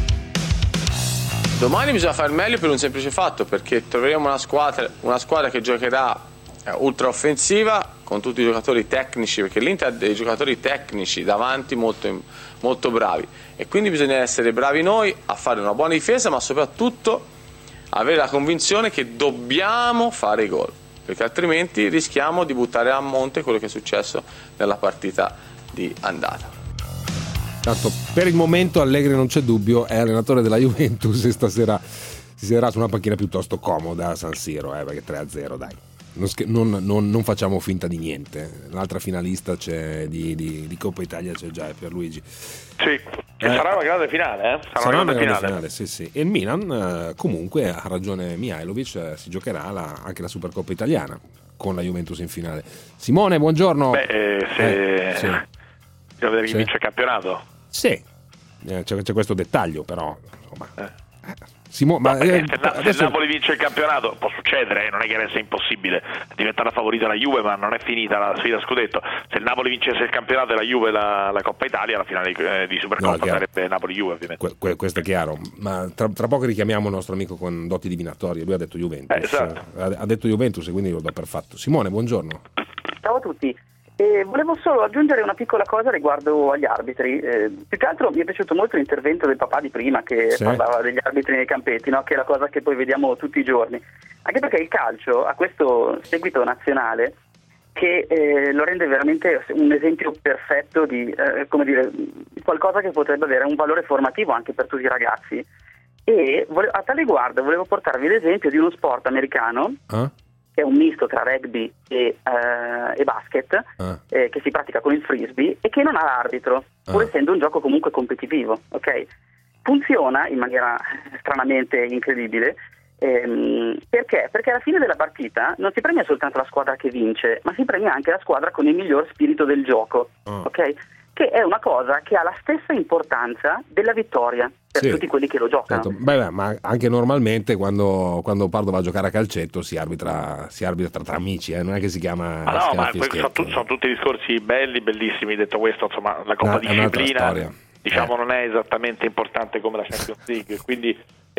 Domani bisogna fare meglio per un semplice fatto, perché troveremo una squadra che giocherà ultra offensiva con tutti i giocatori tecnici, perché l'Inter ha dei giocatori tecnici davanti molto, molto bravi, e quindi bisogna essere bravi noi a fare una buona difesa, ma soprattutto avere la convinzione che dobbiamo fare i gol, perché altrimenti rischiamo di buttare a monte quello che è successo nella partita di andata. Tanto per il momento Allegri, non c'è dubbio, è allenatore della Juventus e stasera si siederà su una panchina piuttosto comoda a San Siro, perché 3-0, dai. Non facciamo finta di niente. L'altra finalista c'è di Coppa Italia, c'è già Pierluigi. Sì, sarà una grande finale, Sarà una grande finale, sì. E il Milan, comunque, ha ragione Mihajlovic, si giocherà anche la Supercoppa italiana con la Juventus in finale. Simone, buongiorno. Bisogna vedere chi vince il campionato. Sì, c'è questo dettaglio, però insomma. Se il Napoli vince il campionato può succedere, non è che resta impossibile, diventa la favorita la Juve, ma non è finita la sfida scudetto. Se il Napoli vincesse il campionato e la Juve la Coppa Italia, la finale di Supercoppa sarebbe Napoli-Juve, ovviamente. Questo è chiaro, ma tra poco richiamiamo il nostro amico con doti divinatorie. Lui ha detto Juventus, esatto. Ha detto Juventus, e quindi lo do per fatto. Simone, buongiorno. Ciao a tutti. Volevo solo aggiungere una piccola cosa riguardo agli arbitri. Più che altro mi è piaciuto molto l'intervento del papà di prima, che parlava degli arbitri nei campetti, no? Che è la cosa che poi vediamo tutti i giorni, anche perché il calcio ha questo seguito nazionale che lo rende veramente un esempio perfetto di qualcosa che potrebbe avere un valore formativo anche per tutti i ragazzi. E a tale riguardo volevo portarvi l'esempio di uno sport americano che è un misto tra rugby e basket, che si pratica con il frisbee e che non ha l'arbitro, pur essendo un gioco comunque competitivo, ok? Funziona in maniera stranamente incredibile, perché? Perché alla fine della partita non si premia soltanto la squadra che vince, ma si premia anche la squadra con il miglior spirito del gioco, ok? Che è una cosa che ha la stessa importanza della vittoria per tutti quelli che lo giocano. Certo. Ma anche normalmente quando Pardo va a giocare a calcetto si arbitra tra amici, non è che si chiama. Ma sono tutti discorsi belli, bellissimi. Detto questo, insomma, la Coppa disciplina non è esattamente importante come la Champions League, quindi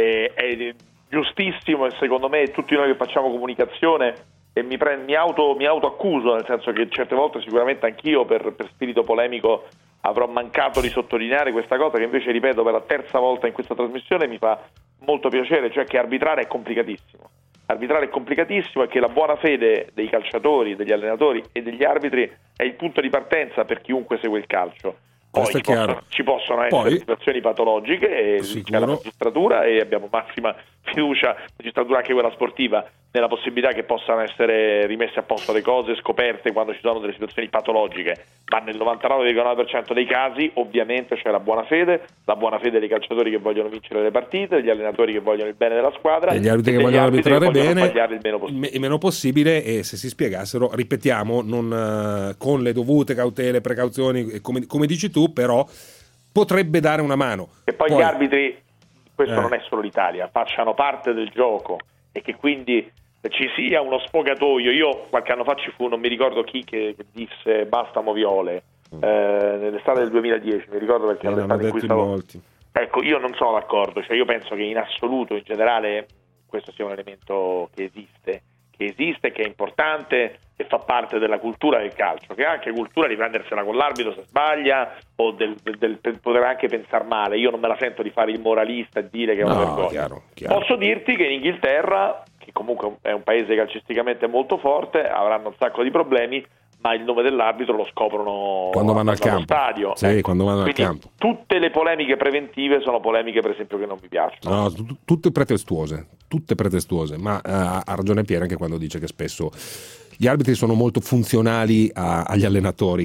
è giustissimo, e secondo me tutti noi che facciamo comunicazione, e mi autoaccuso, nel senso che certe volte sicuramente anch'io per spirito polemico avrò mancato di sottolineare questa cosa, che invece ripeto per la terza volta in questa trasmissione, mi fa molto piacere, cioè che arbitrare è complicatissimo. arbitrale è complicatissimo e che la buona fede dei calciatori, degli allenatori e degli arbitri è il punto di partenza per chiunque segue il calcio. Poi ci possono essere situazioni patologiche e c'è la magistratura, e abbiamo massima fiducia, magistratura anche quella sportiva, nella possibilità che possano essere rimesse a posto le cose, scoperte quando ci sono delle situazioni patologiche, ma nel 99,9% dei casi ovviamente c'è la buona fede dei calciatori che vogliono vincere le partite, degli allenatori che vogliono il bene della squadra e gli arbitri che vogliono arbitrare bene, il meno possibile, e se si spiegassero, ripetiamo, non con le dovute cautele, precauzioni, come dici tu, però potrebbe dare una mano. E poi gli arbitri, questo non è solo l'Italia, facciano parte del gioco e che quindi ci sia uno sfogatoio. Io qualche anno fa ci fu, non mi ricordo chi, che disse basta moviole, nell'estate del 2010, mi ricordo perché l'estate in cui stavo... molti. Ecco, io non sono d'accordo, cioè io penso che in assoluto, in generale, questo sia un elemento che esiste, che è importante e fa parte della cultura del calcio, che è anche cultura di prendersela con l'arbitro se sbaglia o del poter anche pensare male. Io non me la sento di fare il moralista e dire che è una vergogna. Chiaro. Posso dirti che in Inghilterra, che comunque è un paese calcisticamente molto forte, avranno un sacco di problemi, ma il nome dell'arbitro lo scoprono quando vanno al campo. Stadio. Sì, quando vanno al campo. Tutte le polemiche preventive sono polemiche, per esempio, che non mi piacciono. No, tutte pretestuose, ma ha ragione Piero anche quando dice che spesso gli arbitri sono molto funzionali agli allenatori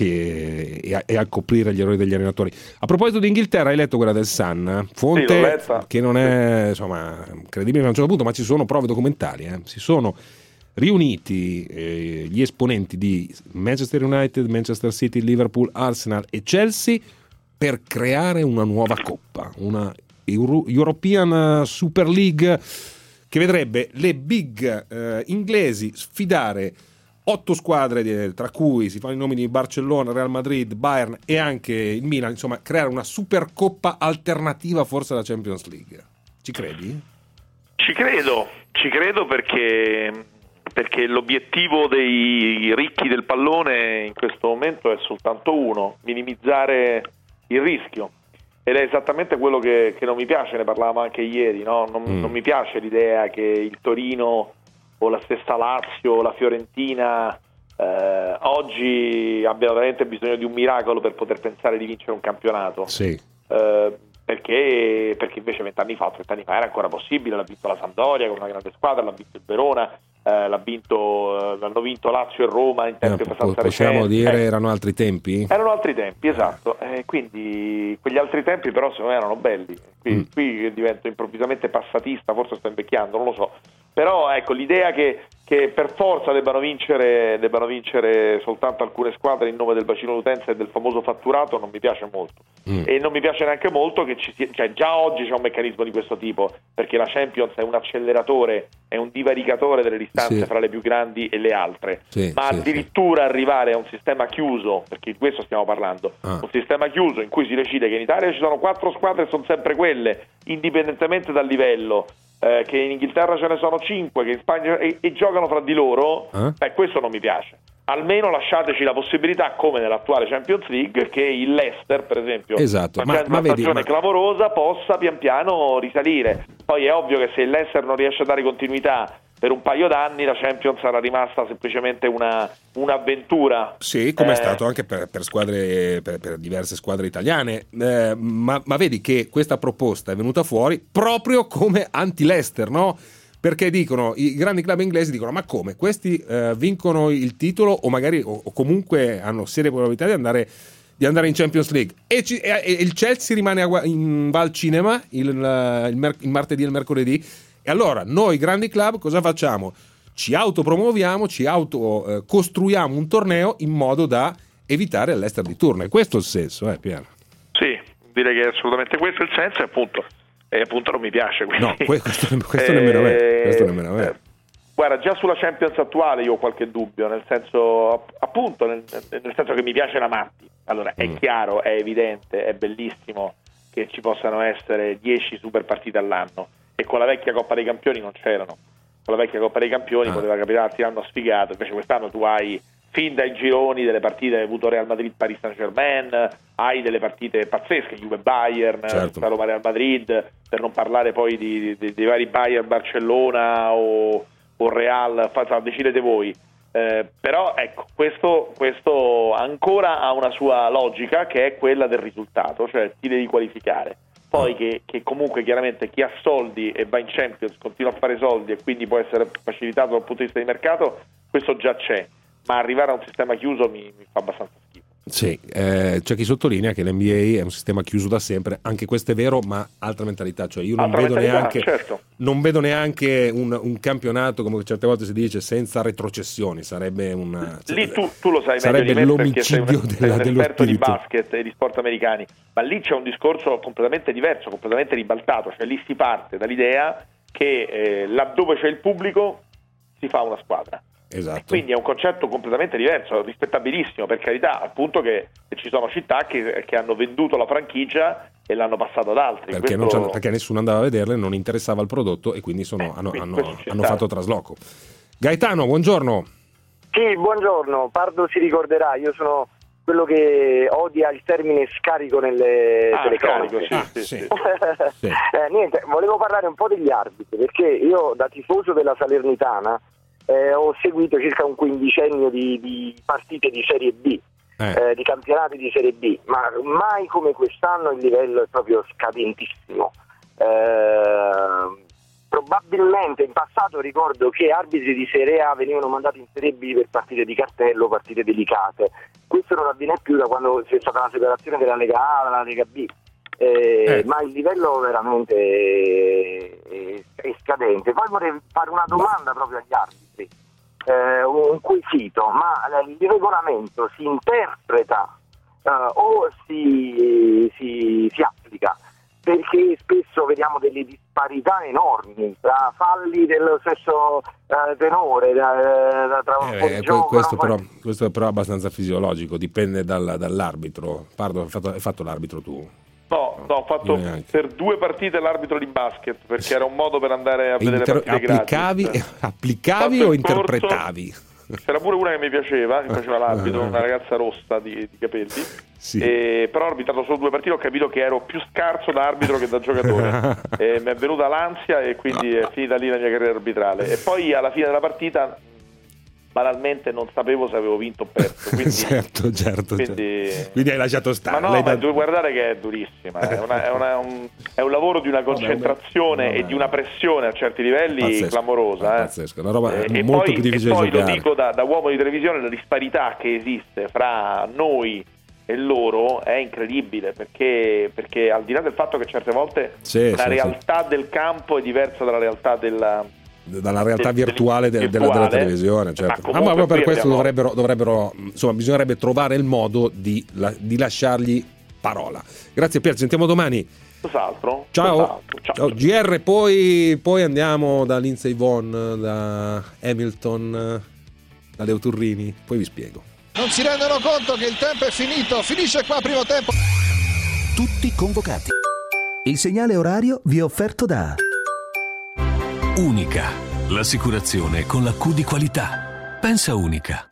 e a coprire gli errori degli allenatori. A proposito di Inghilterra, hai letto quella del Sun? Fonte che non è credibile a un certo punto, ma ci sono prove documentali. Si sono riuniti gli esponenti di Manchester United, Manchester City, Liverpool, Arsenal e Chelsea per creare una nuova coppa, una European Super League, che vedrebbe le big inglesi sfidare 8 squadre, tra cui si fanno i nomi di Barcellona, Real Madrid, Bayern e anche il Milan, insomma creare una Supercoppa alternativa forse alla Champions League. Ci credi? Ci credo perché l'obiettivo dei ricchi del pallone in questo momento è soltanto uno: minimizzare il rischio. Ed è esattamente quello che non mi piace, ne parlavamo anche ieri, no? Non mi piace l'idea che il Torino o la stessa Lazio o la Fiorentina oggi abbiano veramente bisogno di un miracolo per poter pensare di vincere un campionato. Sì. Perché invece 20 anni fa era ancora possibile. L'ha vinto la Sampdoria con una grande squadra, l'ha vinto il Verona, l'hanno vinto Lazio e Roma in tempi abbastanza recenti. Possiamo dire erano altri tempi? Erano altri tempi, esatto. Quindi quegli altri tempi però secondo me erano belli. Qui divento improvvisamente passatista, forse sto invecchiando, non lo so. Però ecco, l'idea che per forza debbano vincere soltanto alcune squadre in nome del bacino d'utenza e del famoso fatturato non mi piace molto. E non mi piace neanche molto che già oggi c'è un meccanismo di questo tipo, perché la Champions è un acceleratore, è un divaricatore delle distanze fra le più grandi e le altre, ma addirittura arrivare a un sistema chiuso, perché di questo stiamo parlando, un sistema chiuso in cui si decide che in Italia ci sono 4 squadre e sono sempre quelle, indipendentemente dal livello, che in Inghilterra ce ne sono 5, che in Spagna e giocano fra di loro, questo non mi piace. Almeno lasciateci la possibilità, come nell'attuale Champions League, che il Leicester, per esempio, facendo una stagione clamorosa, possa pian piano risalire. Poi è ovvio che se il Leicester non riesce a dare continuità per un paio d'anni, la Champions sarà rimasta semplicemente un'avventura. Sì, come è stato anche per squadre, per diverse squadre italiane, ma vedi che questa proposta è venuta fuori proprio come anti-Leicester, no? Perché dicono, i grandi club inglesi dicono: ma come? Questi vincono il titolo o magari o comunque hanno serie probabilità di andare in Champions League, e il Chelsea rimane va al cinema il martedì e il mercoledì. E allora noi grandi club cosa facciamo? Ci autopromuoviamo, costruiamo un torneo in modo da evitare l'Leicester di turno. E questo è il senso, Piero? Sì, direi che è assolutamente questo il senso, e appunto non mi piace. Quindi. No, questo nemmeno a me. Guarda, già sulla Champions attuale io ho qualche dubbio, nel senso che mi piace la Matti. Allora, è chiaro, è evidente, è bellissimo che ci possano essere 10 super partite all'anno, e con la vecchia Coppa dei Campioni non c'erano. Con la vecchia Coppa dei Campioni poteva capitarti l'anno sfigato, invece quest'anno tu hai fin dai gironi delle partite hai avuto Real Madrid Paris Saint-Germain, hai delle partite pazzesche, Juve Bayern, Roma Real Madrid, per non parlare poi dei vari Bayern Barcellona o Real, decidete voi. Però ecco, questo ancora ha una sua logica, che è quella del risultato, cioè ti devi qualificare. Poi che comunque chiaramente chi ha soldi e va in Champions continua a fare soldi e quindi può essere facilitato dal punto di vista di mercato, questo già c'è, ma arrivare a un sistema chiuso mi fa abbastanza schifo. Sì, c'è chi sottolinea che l'NBA è un sistema chiuso da sempre, anche questo è vero, ma altra mentalità, cioè io non vedo neanche un campionato, come certe volte si dice, senza retrocessioni, sarebbe lì tu lo sai meglio di me, l'omicidio perché sei un esperto di spirito. basket e di sport americani, ma lì c'è un discorso completamente diverso, completamente ribaltato, cioè lì si parte dall'idea che laddove c'è il pubblico si fa una squadra. Esatto. Quindi è un concetto completamente diverso, rispettabilissimo, per carità, appunto che ci sono città che hanno venduto la franchigia e l'hanno passata ad altri. Perché nessuno andava a vederle, non interessava il prodotto e quindi hanno fatto trasloco. Gaetano, buongiorno. Sì, buongiorno. Pardo si ricorderà, io sono quello che odia il termine scarico nelle telecronache. Sì. Niente, volevo parlare un po' degli arbitri, perché io da tifoso della Salernitana ho seguito circa un quindicennio di partite di Serie B, di campionati di Serie B, ma mai come quest'anno il livello è proprio scadentissimo. Probabilmente in passato ricordo che arbitri di Serie A venivano mandati in Serie B per partite di cartello, partite delicate. Questo non avviene più da quando c'è stata la separazione della Lega A dalla Lega B. Ma il livello veramente è scadente. Poi vorrei fare una domanda proprio agli arbitri, un quesito: ma il regolamento si interpreta o si applica? Perché spesso vediamo delle disparità enormi tra falli dello stesso tenore tra un po' di gioco. Questo è però abbastanza fisiologico, dipende dall'arbitro. Pardo, hai fatto l'arbitro tu? No, ho fatto per 2 partite l'arbitro di basket, perché era un modo per andare a vedere partite gratis. Applicavi o interpretavi? C'era pure una che mi piaceva l'arbitro, una ragazza rossa di capelli, sì. Però ho arbitrato solo 2 partite, ho capito che ero più scarso da arbitro che da giocatore. Mi è venuta l'ansia e quindi è finita lì la mia carriera arbitrale. E poi alla fine della partita banalmente non sapevo se avevo vinto o perso, quindi, certo. Quindi hai lasciato stare. Ma no, devi guardare che è durissima, è un lavoro di una concentrazione e di una pressione a certi livelli clamorosa. Pazzesco, una roba molto più difficile da giocare. E poi lo dico da uomo di televisione, la disparità che esiste fra noi e loro è incredibile, perché al di là del fatto che certe volte la realtà del campo è diversa dalla realtà dalla realtà virtuale della televisione, certo. Ma proprio per questo dovrebbero insomma, bisognerebbe trovare il modo di lasciargli parola. Grazie Pier, ci sentiamo domani. Ciao. GR, poi andiamo da Lindsey Vonn, da Hamilton, da Leo Turrini, poi vi spiego. Non si rendono conto che il tempo è finito, finisce qua primo tempo. Tutti convocati. Il segnale orario vi è offerto da Unica, l'assicurazione con la Q di qualità. Pensa Unica.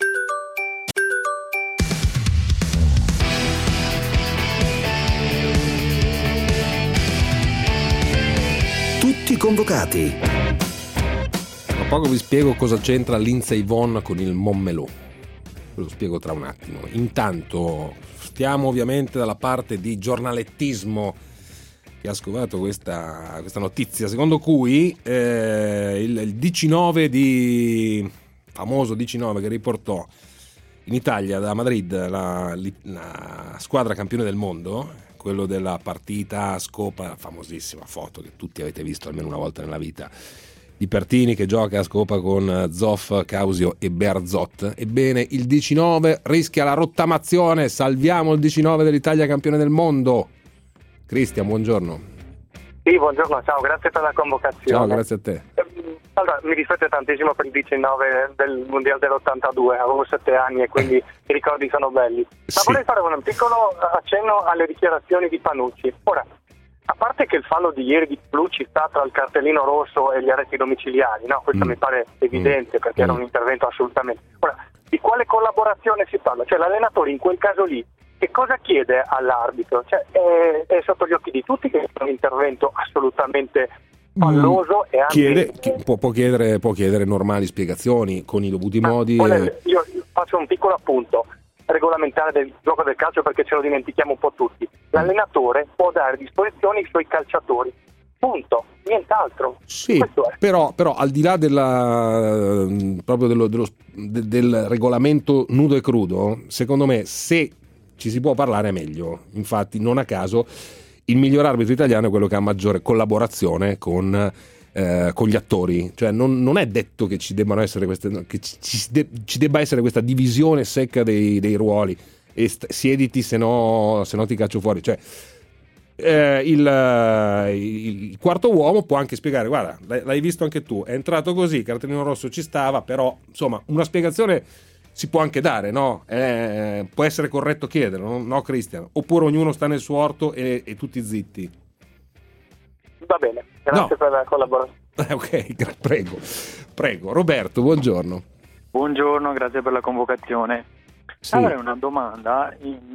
Tutti convocati. Tra poco vi spiego cosa c'entra Lindsey Vonn con il Montmelò. Ve lo spiego tra un attimo. Intanto stiamo ovviamente dalla parte di giornalettismo, che ha scovato questa notizia secondo cui il DC9 famoso DC9 che riportò in Italia da Madrid la squadra campione del mondo, quello della partita a Scopa, famosissima foto che tutti avete visto almeno una volta nella vita, di Pertini che gioca a Scopa con Zoff, Causio e Berzot. Ebbene, il DC9 rischia la rottamazione. Salviamo il DC9 dell'Italia campione del mondo. Cristian, buongiorno. Sì, buongiorno, ciao, grazie per la convocazione. Ciao, grazie a te. Allora, mi dispiace tantissimo per il 19 del Mondiale dell'82, avevo 7 anni e quindi i ricordi sono belli. Ma vorrei fare un piccolo accenno alle dichiarazioni di Panucci. Ora, a parte che il fallo di ieri di Panucci sta tra il cartellino rosso e gli arresti domiciliari, no? Questo mi pare evidente perché era un intervento assolutamente... Ora, Di quale collaborazione si parla? Cioè l'allenatore in quel caso lì che cosa chiede all'arbitro? Cioè, è sotto gli occhi di tutti che è un intervento assolutamente falloso e anche... può chiedere normali spiegazioni con i dovuti modi. Io faccio un piccolo appunto regolamentare del gioco del calcio perché ce lo dimentichiamo un po' tutti. L'allenatore può dare disposizioni ai suoi calciatori, punto, nient'altro. Sì, però al di là proprio del regolamento nudo e crudo, secondo me se ci si può parlare è meglio. Infatti non a caso il miglior arbitro italiano è quello che ha maggiore collaborazione con gli attori, cioè non è detto che ci debbano essere ci debba essere questa divisione secca dei ruoli e siediti se no ti caccio fuori, cioè il quarto uomo può anche spiegare, guarda, l'hai visto anche tu, è entrato così, cartellino rosso ci stava, però insomma una spiegazione si può anche dare, no? Può essere corretto chiedere, no Cristian? Oppure ognuno sta nel suo orto e tutti zitti? Va bene, grazie per la collaborazione. Ok, prego. Roberto, buongiorno. Buongiorno, grazie per la convocazione. Sì. Avrei una domanda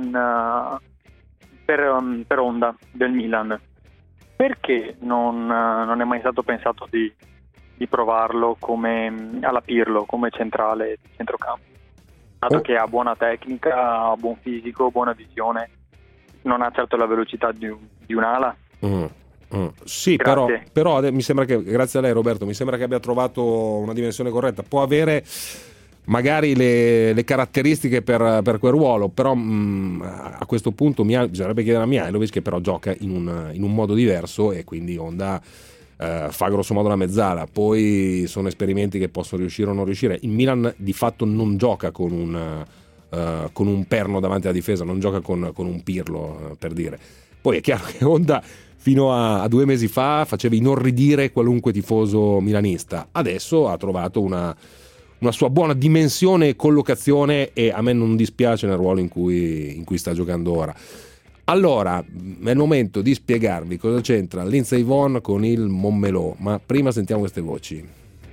per Honda del Milan. Perché non è mai stato pensato di provarlo alla Pirlo come centrale di centrocampo? Dato che ha buona tecnica, ha buon fisico, buona visione, non ha certo la velocità di un'ala. Sì, però mi sembra che, grazie a lei Roberto, mi sembra che abbia trovato una dimensione corretta. Può avere magari le caratteristiche per quel ruolo, però a questo punto bisognerebbe chiedere a Mihajlovic, che però gioca in un modo diverso e quindi Honda fa grosso modo la mezzala. Poi sono esperimenti che possono riuscire o non riuscire. Il Milan di fatto non gioca con un perno davanti alla difesa, non gioca con un Pirlo, per dire. Poi è chiaro che Honda fino a 2 mesi fa faceva inorridire qualunque tifoso milanista, adesso ha trovato una sua buona dimensione e collocazione e a me non dispiace nel ruolo in cui sta giocando ora. Allora, è il momento di spiegarvi cosa c'entra Lindsey Vonn con il Montmelò, ma prima sentiamo queste voci.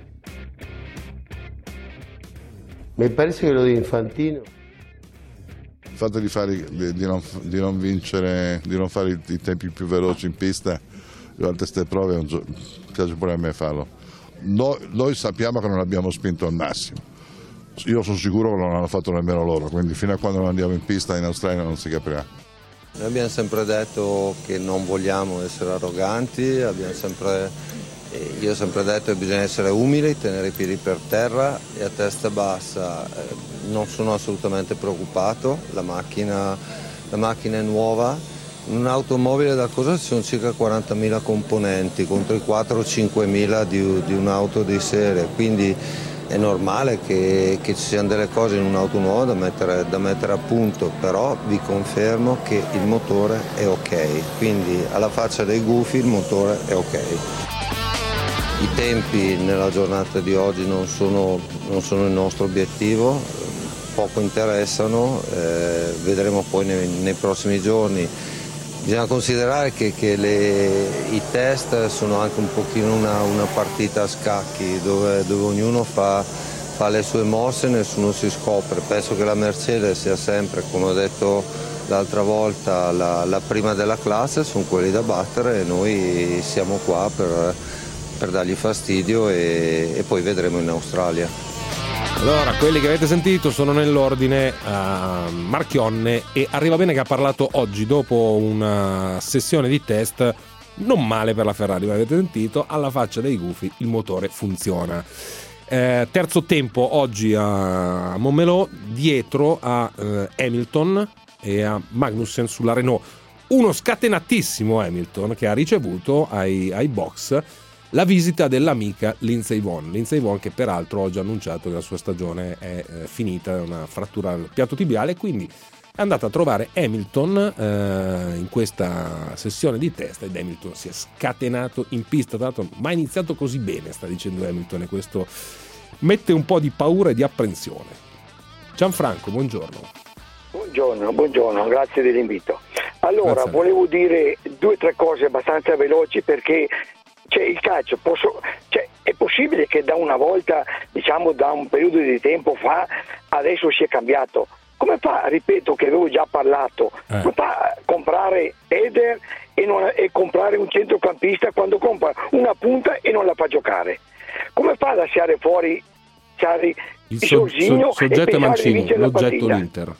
Mi pare quello di Infantino. Il fatto di non vincere, di non fare i tempi più veloci in pista durante queste prove, piace pure a me farlo. Noi sappiamo che non abbiamo spinto al massimo. Io sono sicuro che non hanno fatto nemmeno loro, quindi fino a quando non andiamo in pista in Australia non si capirà. Noi abbiamo sempre detto che non vogliamo essere arroganti, io ho sempre detto che bisogna essere umili, tenere i piedi per terra e a testa bassa. Non sono assolutamente preoccupato, la macchina è nuova. In un'automobile da cosa ci sono circa 40.000 componenti contro i 4-5.000 di un'auto di serie, quindi è normale che ci siano delle cose in un'auto nuova da mettere a punto, però vi confermo che il motore è ok, quindi alla faccia dei gufi il motore è ok. I tempi nella giornata di oggi non sono il nostro obiettivo, poco interessano, vedremo poi nei prossimi giorni. Bisogna considerare che i test sono anche un pochino una partita a scacchi dove ognuno fa le sue mosse e nessuno si scopre. Penso che la Mercedes sia sempre, come ho detto l'altra volta, la prima della classe, sono quelli da battere e noi siamo qua per dargli fastidio e poi vedremo in Australia. Allora, quelli che avete sentito sono nell'ordine Marchionne e Arrivabene, che ha parlato oggi dopo una sessione di test non male per la Ferrari, come avete sentito, alla faccia dei gufi il motore funziona. Terzo tempo oggi a Montmelò, dietro a Hamilton e a Magnussen sulla Renault. Uno scatenatissimo Hamilton che ha ricevuto ai box la visita dell'amica Lindsey Vonn, che peraltro oggi ha annunciato che la sua stagione è finita, una frattura al piatto tibiale, quindi è andata a trovare Hamilton in questa sessione di test ed Hamilton si è scatenato in pista, tra l'altro mai iniziato così bene, sta dicendo Hamilton, e questo mette un po' di paura e di apprensione. Gianfranco, buongiorno. Buongiorno, grazie dell'invito. Allora, volevo dire 2 o 3 cose abbastanza veloci perché il calcio è possibile che da una volta, diciamo da un periodo di tempo fa, adesso si è cambiato. Come fa, ripeto che avevo già parlato, come fa a comprare Eder e comprare un centrocampista quando compra una punta e non la fa giocare? Come fa a lasciare fuori il soggetto è Mancini, l'oggetto l'Inter?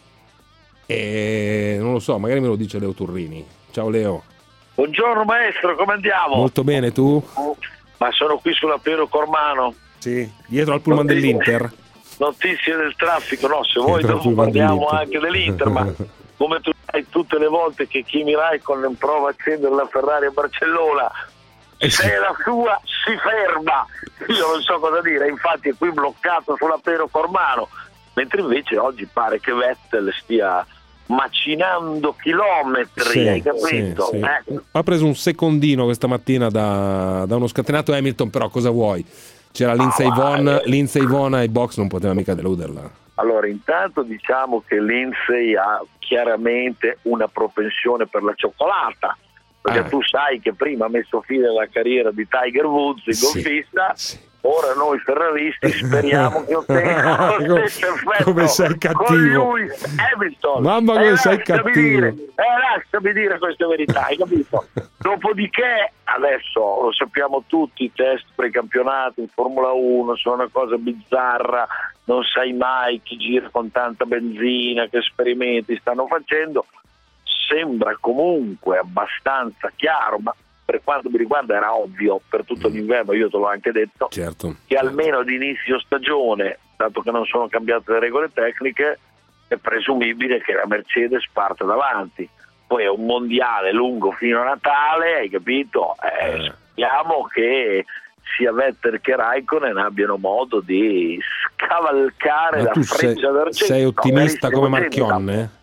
Non lo so, magari me lo dice Leo Turrini. Ciao Leo. Buongiorno maestro, come andiamo? Molto bene, tu? Ma sono qui sulla Piero Cormano. Sì, dietro al pullman dell'Inter. Notizie del traffico, no, se vuoi dopo parliamo anche dell'Inter, ma come tu sai tutte le volte che Kimi Raikkonen prova a accendere la Ferrari a Barcellona, se è la sua si ferma, io non so cosa dire, infatti è qui bloccato sulla Piero Cormano, mentre invece oggi pare che Vettel stia macinando chilometri, hai capito? Sì. Ha preso un secondino questa mattina da uno scatenato Hamilton, però cosa vuoi? C'era Lindsey Vonn ai box, non poteva mica deluderla. Allora, intanto diciamo che Lindsey ha chiaramente una propensione per la cioccolata, perché tu sai che prima ha messo fine alla carriera di Tiger Woods, il golfista. Ora noi ferraristi speriamo che ottenga lo stesso effetto. Come sei cattivo. Con lui Hamilton. Mamma come sei cattivo. Lasciami dire queste verità, hai capito? Dopodiché, adesso lo sappiamo tutti, i test precampionati in Formula 1 sono una cosa bizzarra, non sai mai chi gira con tanta benzina, che esperimenti stanno facendo. Sembra comunque abbastanza chiaro, ma per quanto mi riguarda era ovvio per tutto l'inverno, io te l'ho anche detto, certo, che almeno ad inizio stagione, dato che non sono cambiate le regole tecniche, è presumibile che la Mercedes parta davanti. Poi è un mondiale lungo fino a Natale, hai capito? Speriamo che sia Vettel che Raikkonen abbiano modo di scavalcare la freccia d'argento. Sei ottimista come Marchionne?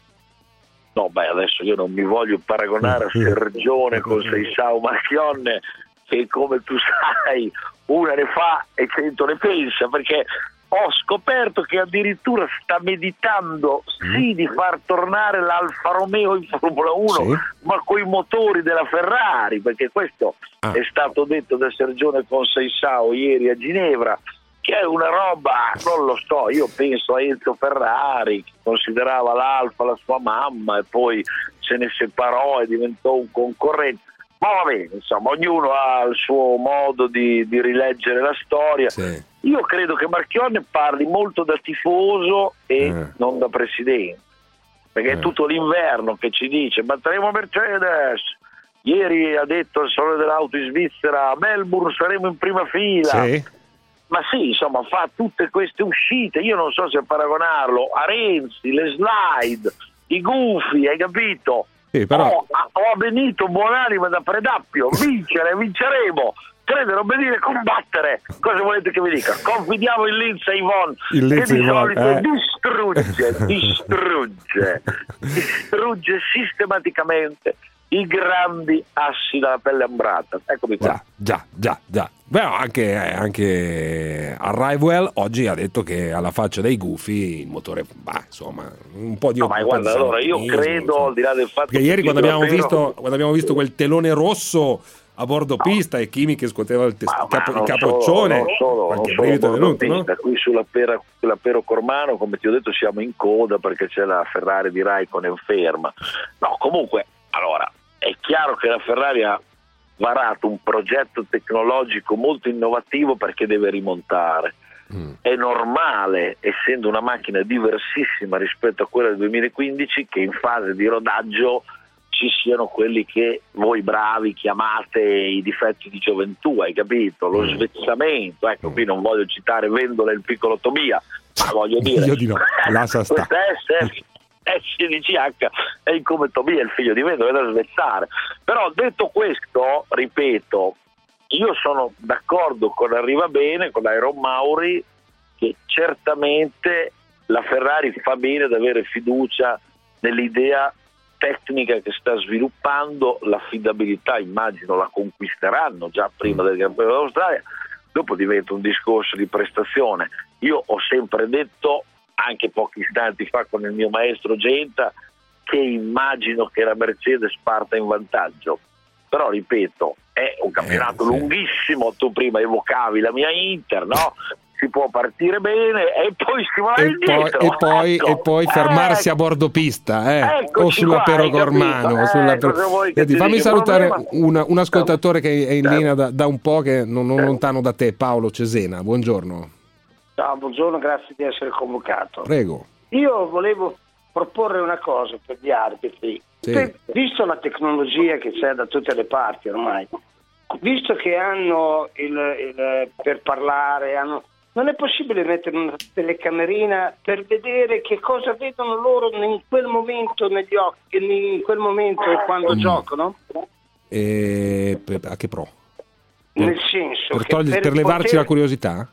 No, adesso io non mi voglio paragonare a Sergione con Seisao Marchionne, che come tu sai una ne fa e 100 ne pensa, perché ho scoperto che addirittura sta meditando di far tornare l'Alfa Romeo in Formula 1, ma coi motori della Ferrari, perché questo è stato detto da Sergione con Seisao ieri a Ginevra, che è una roba, non lo so, io penso a Enzo Ferrari, che considerava l'Alfa la sua mamma e poi se ne separò e diventò un concorrente. Ma va bene, insomma, ognuno ha il suo modo di rileggere la storia. Io credo che Marchionne parli molto da tifoso e non da presidente, perché è tutto l'inverno che ci dice batteremo Mercedes. Ieri ha detto al Salone dell'Auto in Svizzera, a Melbourne saremo in prima fila. Ma sì, insomma, fa tutte queste uscite, io non so se paragonarlo a Renzi, le slide, i gufi, hai capito? Però... Ho a Benito buonanima da Predappio, vinceremo, credere, obbedire, combattere. Cosa volete che vi dica? Confidiamo in Lindsey Vonn, che di solito distrugge sistematicamente i grandi assi dalla pelle ambrata. Eccomi qua. Già. Beh, anche Arrival oggi ha detto che alla faccia dei gufi il motore, insomma, un po' di... No, ma guarda, allora io credo, al di là del fatto che ieri quando abbiamo visto quel telone rosso a bordo pista e Kimi che scuoteva il capoccione, non solo pista, no? Qui sulla Piero Cormano, come ti ho detto, siamo in coda perché c'è la Ferrari di Raikkonen ferma. No, comunque, allora, è chiaro che la Ferrari ha varato un progetto tecnologico molto innovativo perché deve rimontare. È normale, essendo una macchina diversissima rispetto a quella del 2015, che in fase di rodaggio ci siano quelli che voi bravi chiamate i difetti di gioventù, hai capito? Lo svezzamento, ecco, qui non voglio citare Vendola e il piccolo Tobia, ma voglio dire, io di no, lascia sta. SDCH è come Tobia, il figlio di Vendola, è da svezzare. Però detto questo, ripeto, io sono d'accordo con Arriva Bene, con Iron Mauri, che certamente la Ferrari fa bene ad avere fiducia nell'idea tecnica che sta sviluppando. L'affidabilità immagino la conquisteranno già prima del Gran Premio d'Australia, dopo diventa un discorso di prestazione. Io ho sempre detto, anche pochi istanti fa con il mio maestro Genta, che immagino che la Mercedes parta in vantaggio, però ripeto, è un campionato lunghissimo. Tu prima evocavi la mia Inter, no? si può partire bene e poi si va indietro. E poi fermarsi a bordo pista, o sulla Pero Cormano. Fammi salutare un ascoltatore che è in linea da un po', che non lontano da te, Paolo Cesena. Buongiorno. Ciao, buongiorno, grazie di essere convocato. Prego. Io volevo proporre una cosa per gli arbitri. Sì. Visto la tecnologia che c'è da tutte le parti ormai, visto che hanno per parlare, non è possibile mettere una telecamerina per vedere che cosa vedono loro in quel momento negli occhi, in quel momento quando giocano? A che pro? Nel senso per levarci la curiosità?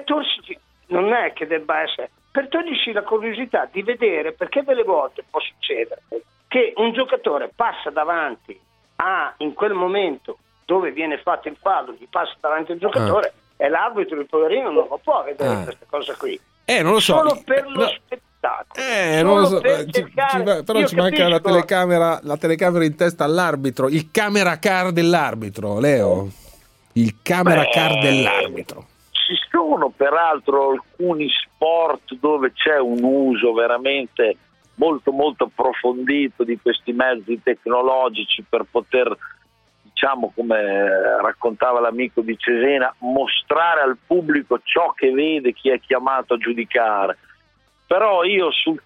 Non è che debba essere, per togliersi la curiosità di vedere, perché delle volte può succedere che un giocatore passa davanti in quel momento dove viene fatto il fallo, gli passa davanti il giocatore e l'arbitro, il poverino, non lo può vedere questa cosa qui. Non lo so. Solo per lo spettacolo. Non lo so. Però ci manca la telecamera in testa all'arbitro, il camera car dell'arbitro, Leo. Il camera car dell'arbitro. Ci sono peraltro alcuni sport dove c'è un uso veramente molto molto approfondito di questi mezzi tecnologici per poter, diciamo, come raccontava l'amico di Cesena, mostrare al pubblico ciò che vede chi è chiamato a giudicare. Però io sul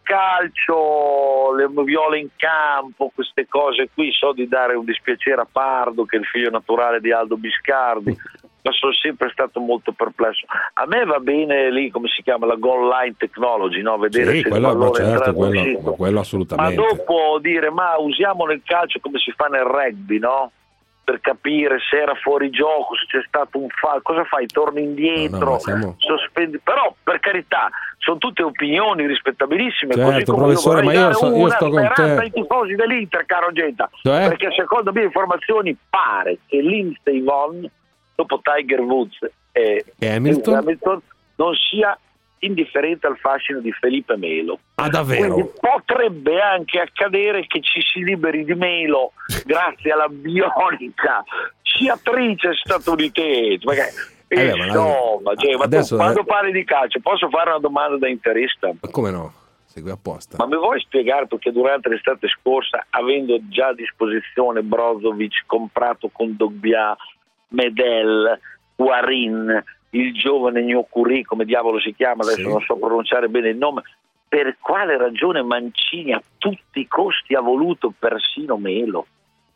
calcio, le viole in campo, queste cose qui, so di dare un dispiacere a Pardo, che è il figlio naturale di Aldo Biscardi, ma sono sempre stato molto perplesso. A me va bene lì, come si chiama, la goal line technology, no? Vedere se il pallone entra quello assolutamente. Ma dopo dire, ma usiamo nel calcio come si fa nel rugby, no? Per capire se era fuori gioco, se c'è stato un fallo, cosa fai? Torni indietro, sospendi. Però per carità, sono tutte opinioni rispettabilissime. Certo, così come professore, ma io sto con te. Ai tifosi dell'Inter, caro Genta, perché secondo mie informazioni pare che Lindsey Vonn, dopo Tiger Woods e Hamilton, non sia indifferente al fascino di Felipe Melo. Davvero? Quindi potrebbe anche accadere che ci si liberi di Melo grazie alla bionica sciatrice statunitense, perché insomma, quando parli di calcio posso fare una domanda da interista? Ma come no? Segui apposta. Ma mi vuoi spiegare perché durante l'estate scorsa, avendo già a disposizione Brozovic comprato con Dogbia, Medel, Guarin, il giovane Gnocuri, come diavolo si chiama, adesso non so pronunciare bene il nome, per quale ragione Mancini a tutti i costi ha voluto persino Melo?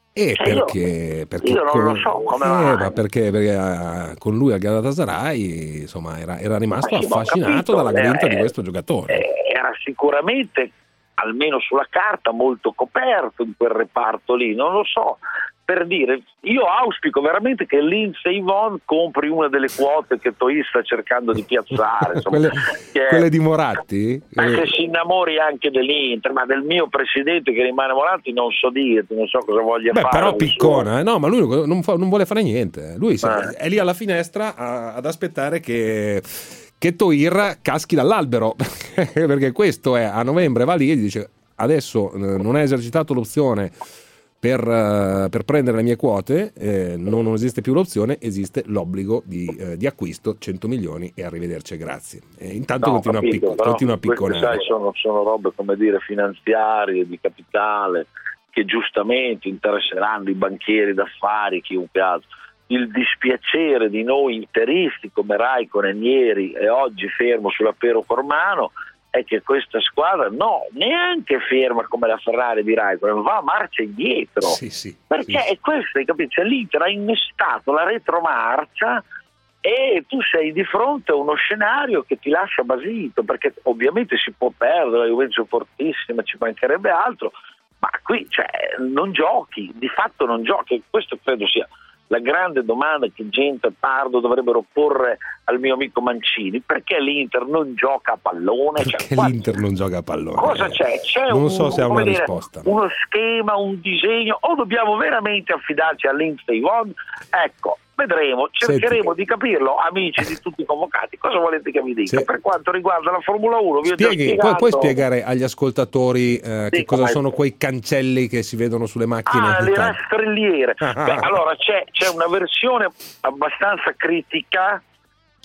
Perché io non lo so come ma perché con lui al Galatasaray, insomma, era rimasto affascinato dalla grinta di questo giocatore. Era sicuramente, almeno sulla carta, molto coperto in quel reparto lì, non lo so. Per dire, io auspico veramente che Lindsey Vonn compri una delle quote che Toì sta cercando di piazzare, insomma, quelle di Moratti, che si innamori anche dell'Inter, ma del mio presidente che rimane Moratti non so dirti, non so cosa voglia fare. Però piccona, no, ma lui non vuole fare niente, lui è lì alla finestra ad aspettare che Toir caschi dall'albero, perché questo è, a novembre va lì e dice: adesso non hai esercitato l'opzione per prendere le mie quote, non esiste più l'opzione, esiste l'obbligo di acquisto, 100 milioni e arrivederci, grazie. Intanto continua a picconare. Sai, sono robe, come dire, finanziarie, di capitale, che giustamente interesseranno i banchieri d'affari, chiunque altro. Il dispiacere di noi interisti come Raikkonen ieri e oggi fermo sulla Pero Cormano è che questa squadra neanche ferma come la Ferrari di Raikkonen, va a marcia indietro, perché è questo, capisci? L'Inter ha innestato la retromarcia e tu sei di fronte a uno scenario che ti lascia basito, perché ovviamente si può perdere, la Juventus è fortissima, ci mancherebbe altro, ma qui non giochi, di fatto non giochi. Questo credo sia la grande domanda che Genta e Pardo dovrebbero porre al mio amico Mancini: perché l'Inter non gioca a pallone? Perché l'Inter non gioca a pallone? Cosa c'è? Non so se ha una risposta. Uno schema, un disegno, o dobbiamo veramente affidarci a Lindsey Vonn? Ecco, vedremo, cercheremo di capirlo, amici di tutti i convocati. Cosa volete che vi dica? Per quanto riguarda la Formula 1, puoi spiegare agli ascoltatori che cosa sono quei cancelli che si vedono sulle macchine? Le rastrelliere. Allora c'è una versione abbastanza critica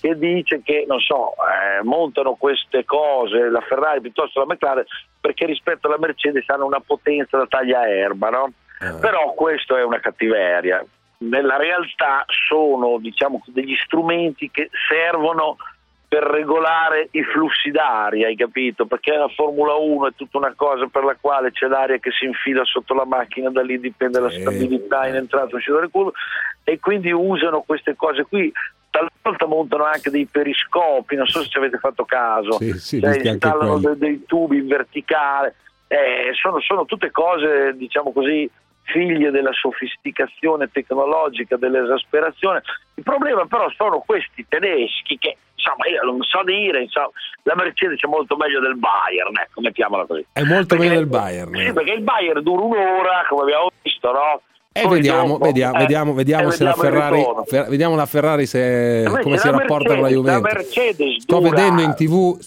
che dice che, non so, montano queste cose, la Ferrari piuttosto la McLaren, perché rispetto alla Mercedes hanno una potenza da tagliaerba, no? Però questo è una cattiveria. Nella realtà sono, diciamo, degli strumenti che servono per regolare i flussi d'aria, hai capito? Perché la Formula 1 è tutta una cosa per la quale c'è l'aria che si infila sotto la macchina, da lì dipende la stabilità in entrata e uscita del culo, e quindi usano queste cose qui. Talvolta montano anche dei periscopi, non so se ci avete fatto caso, installano dei tubi in verticale, sono tutte cose, diciamo così, figlie della sofisticazione tecnologica, dell'esasperazione. Il problema però sono questi tedeschi che, insomma, io non so dire, insomma, la Mercedes è molto meglio del Bayern, mettiamola così. È molto meglio del Bayern. Sì, perché il Bayern dura un'ora, come abbiamo visto, no? Vediamo se la Ferrari, vediamo la Ferrari come si rapporta con la Juventus. Sto vedendo in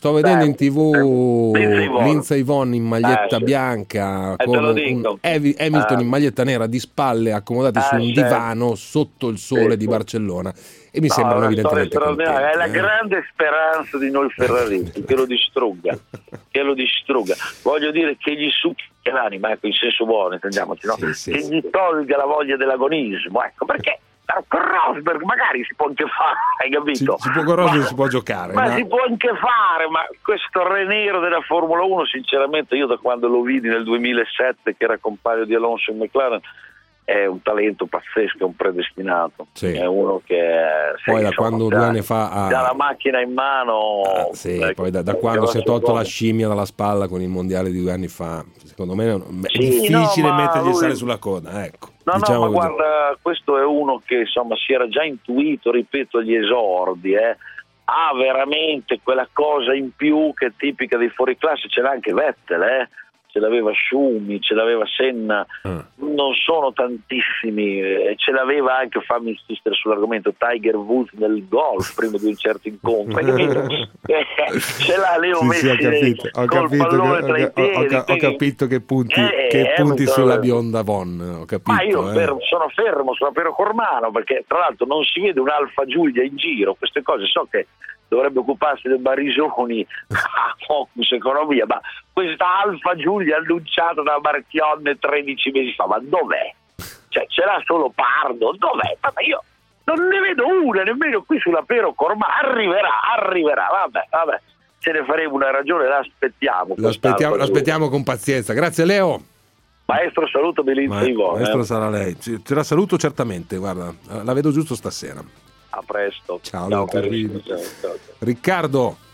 TV Lindsey Vonn in maglietta bianca con Hamilton in maglietta nera di spalle, accomodati su un divano sotto il sole di Barcellona, e mi sembrano evidentemente contenti. È la grande speranza di noi ferraristi, che lo distrugga. Voglio dire che gli succhi l'anima, ecco, in senso buono, intendiamoci, no? Che gli tolga la voglia dell'agonismo, ecco, perché con Rosberg magari si può anche fare, hai capito? Con Rosberg si può giocare, ma si può anche fare, ma questo Re Nero della Formula 1, sinceramente, io da quando lo vidi nel 2007, che era compagno di Alonso in McLaren, è un talento pazzesco, è un predestinato, è uno che poi da quando 2 anni fa ha la macchina in mano, poi da quando si è tolto la scimmia dalla spalla con il mondiale di 2 anni fa, secondo me è difficile mettergli il sale sulla coda, ecco. Ma guarda, questo è uno che, insomma, si era già intuito, ripeto, agli esordi, ha veramente quella cosa in più che è tipica dei fuoriclasse, ce l'ha anche Vettel, ce l'aveva Schumi, ce l'aveva Senna, non sono tantissimi, ce l'aveva anche, fammi insistere sull'argomento, Tiger Woods nel golf prima di un certo incontro, ce l'ha Leo Messi col pallone tra i piedi. Ho capito che punti sulla bionda Vonn, ho capito. Ma io sono fermo sulla Piero Cormano, perché tra l'altro non si vede un'Alfa Giulia in giro, queste cose so che dovrebbe occuparsi del Barisoni a Focus Economia, ma questa Alfa Giulia annunciata da Marchionne 13 mesi fa, ma dov'è? Cioè, ce l'ha solo Pardo, dov'è? Ma io non ne vedo una, nemmeno qui sulla Pero Cormano, arriverà, vabbè, ce ne faremo una ragione, l'aspettiamo con pazienza. Grazie Leo. Maestro, saluto Lindsey Vonn. Maestro sarà lei, ce la saluto certamente, guarda, la vedo giusto stasera. A presto. Ciao. Riccardo.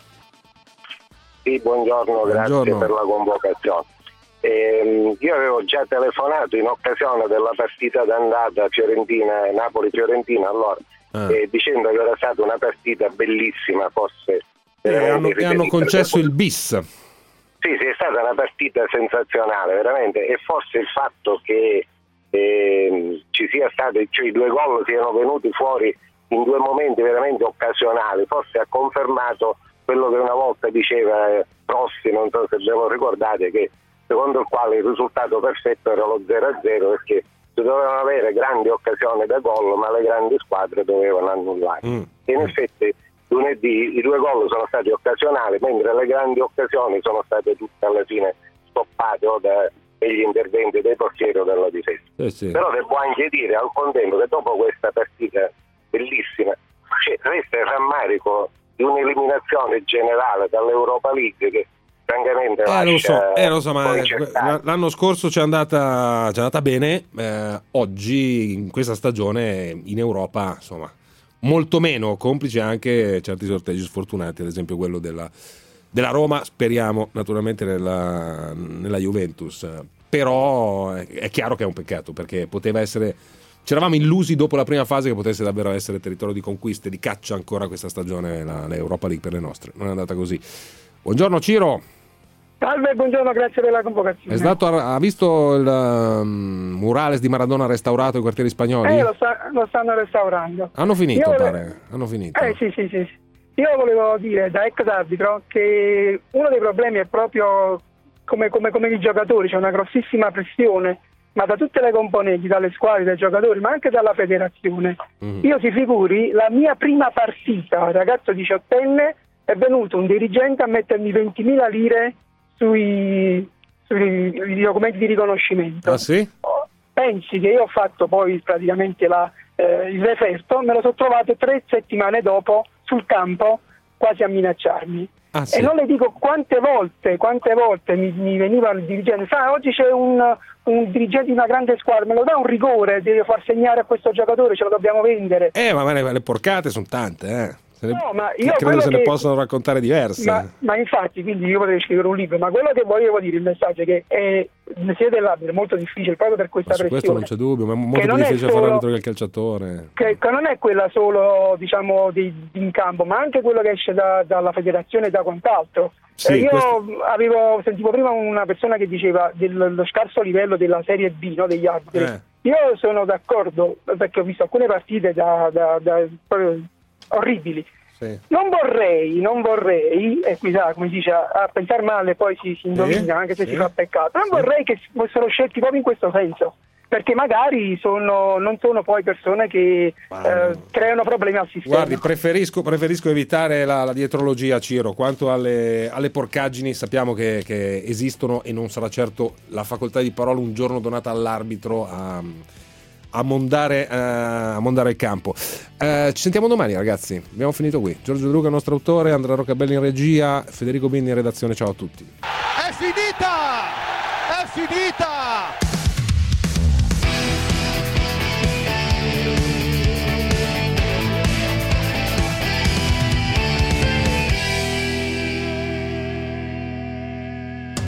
Sì, buongiorno, grazie per la convocazione. Io avevo già telefonato in occasione della partita d'andata Napoli-Fiorentina allora, dicendo che era stata una partita bellissima, forse hanno concesso il bis. Sì, è stata una partita sensazionale veramente, e forse il fatto che ci sia stato, cioè i 2 gol siano venuti fuori in 2 momenti veramente occasionali, forse ha confermato quello che una volta diceva Rossi, non so se ve lo ricordate, che secondo il quale il risultato perfetto era lo 0-0, perché si dovevano avere grandi occasioni da gol, ma le grandi squadre dovevano annullare. E in effetti lunedì i 2 gol sono stati occasionali, mentre le grandi occasioni sono state tutte alla fine stoppate dagli interventi dei portieri o della difesa. Però devo anche dire al contempo che dopo questa partita bellissima resta il rammarico di un'eliminazione generale dall'Europa League che francamente lo so, ma l'anno scorso ci è andata bene, oggi in questa stagione in Europa, insomma, molto meno, complice anche certi sorteggi sfortunati, ad esempio quello della Roma, speriamo naturalmente nella Juventus, però è chiaro che è un peccato, perché poteva essere, ci eravamo illusi dopo la prima fase che potesse davvero essere territorio di conquiste, di caccia ancora questa stagione l'Europa League per le nostre. Non è andata così. Buongiorno Ciro. Salve, buongiorno, grazie per la convocazione. Ha visto il murales di Maradona restaurato ai quartieri spagnoli? Lo stanno restaurando. Hanno finito, pare. Hanno finito. Sì. Io volevo dire, da ex arbitro, che uno dei problemi è proprio come i giocatori, c'è una grossissima pressione ma da tutte le componenti, dalle squadre, dai giocatori, ma anche dalla federazione. Io si figuri, la mia prima partita, ragazzo 18enne, è venuto un dirigente a mettermi 20.000 lire sui documenti di riconoscimento. Ah sì? Pensi che io ho fatto poi praticamente il referto, me lo sono trovato 3 settimane dopo sul campo quasi a minacciarmi. Ah, sì. E non le dico quante volte mi veniva il dirigente, oggi c'è un dirigente di una grande squadra, me lo dà un rigore, devo far segnare a questo giocatore, ce lo dobbiamo vendere. Ma le porcate sono tante, No, ma io credo se ne possono raccontare diverse. Ma infatti, quindi io potrei scrivere un libro, ma quello che volevo dire, il messaggio è che il mestiere dell'arbitro è molto difficile proprio per questa pressione. Su questo non c'è dubbio, ma è molto più difficile fare arbitro che il calciatore. Che non è quella solo, diciamo, in campo, ma anche quello che esce dalla federazione e da quant'altro. Sì, sentivo prima una persona che diceva dello scarso livello della Serie B, no, degli arbitri. Io sono d'accordo, perché ho visto alcune partite proprio orribili. Sì. Non vorrei, e qui come si dice, a pensare male poi si indovina, anche se si fa peccato, non vorrei che fossero scelti proprio in questo senso, perché magari non sono poi persone che creano problemi al sistema. Guardi, preferisco evitare la dietrologia, Ciro. Quanto alle porcaggini, sappiamo che esistono e non sarà certo la facoltà di parola un giorno donata all'arbitro a mondare il campo. Ci sentiamo domani, ragazzi. Abbiamo finito qui. Giorgio De Luca, il nostro autore, Andrea Roccabelli in regia, Federico Bindi in redazione. Ciao a tutti. È finita!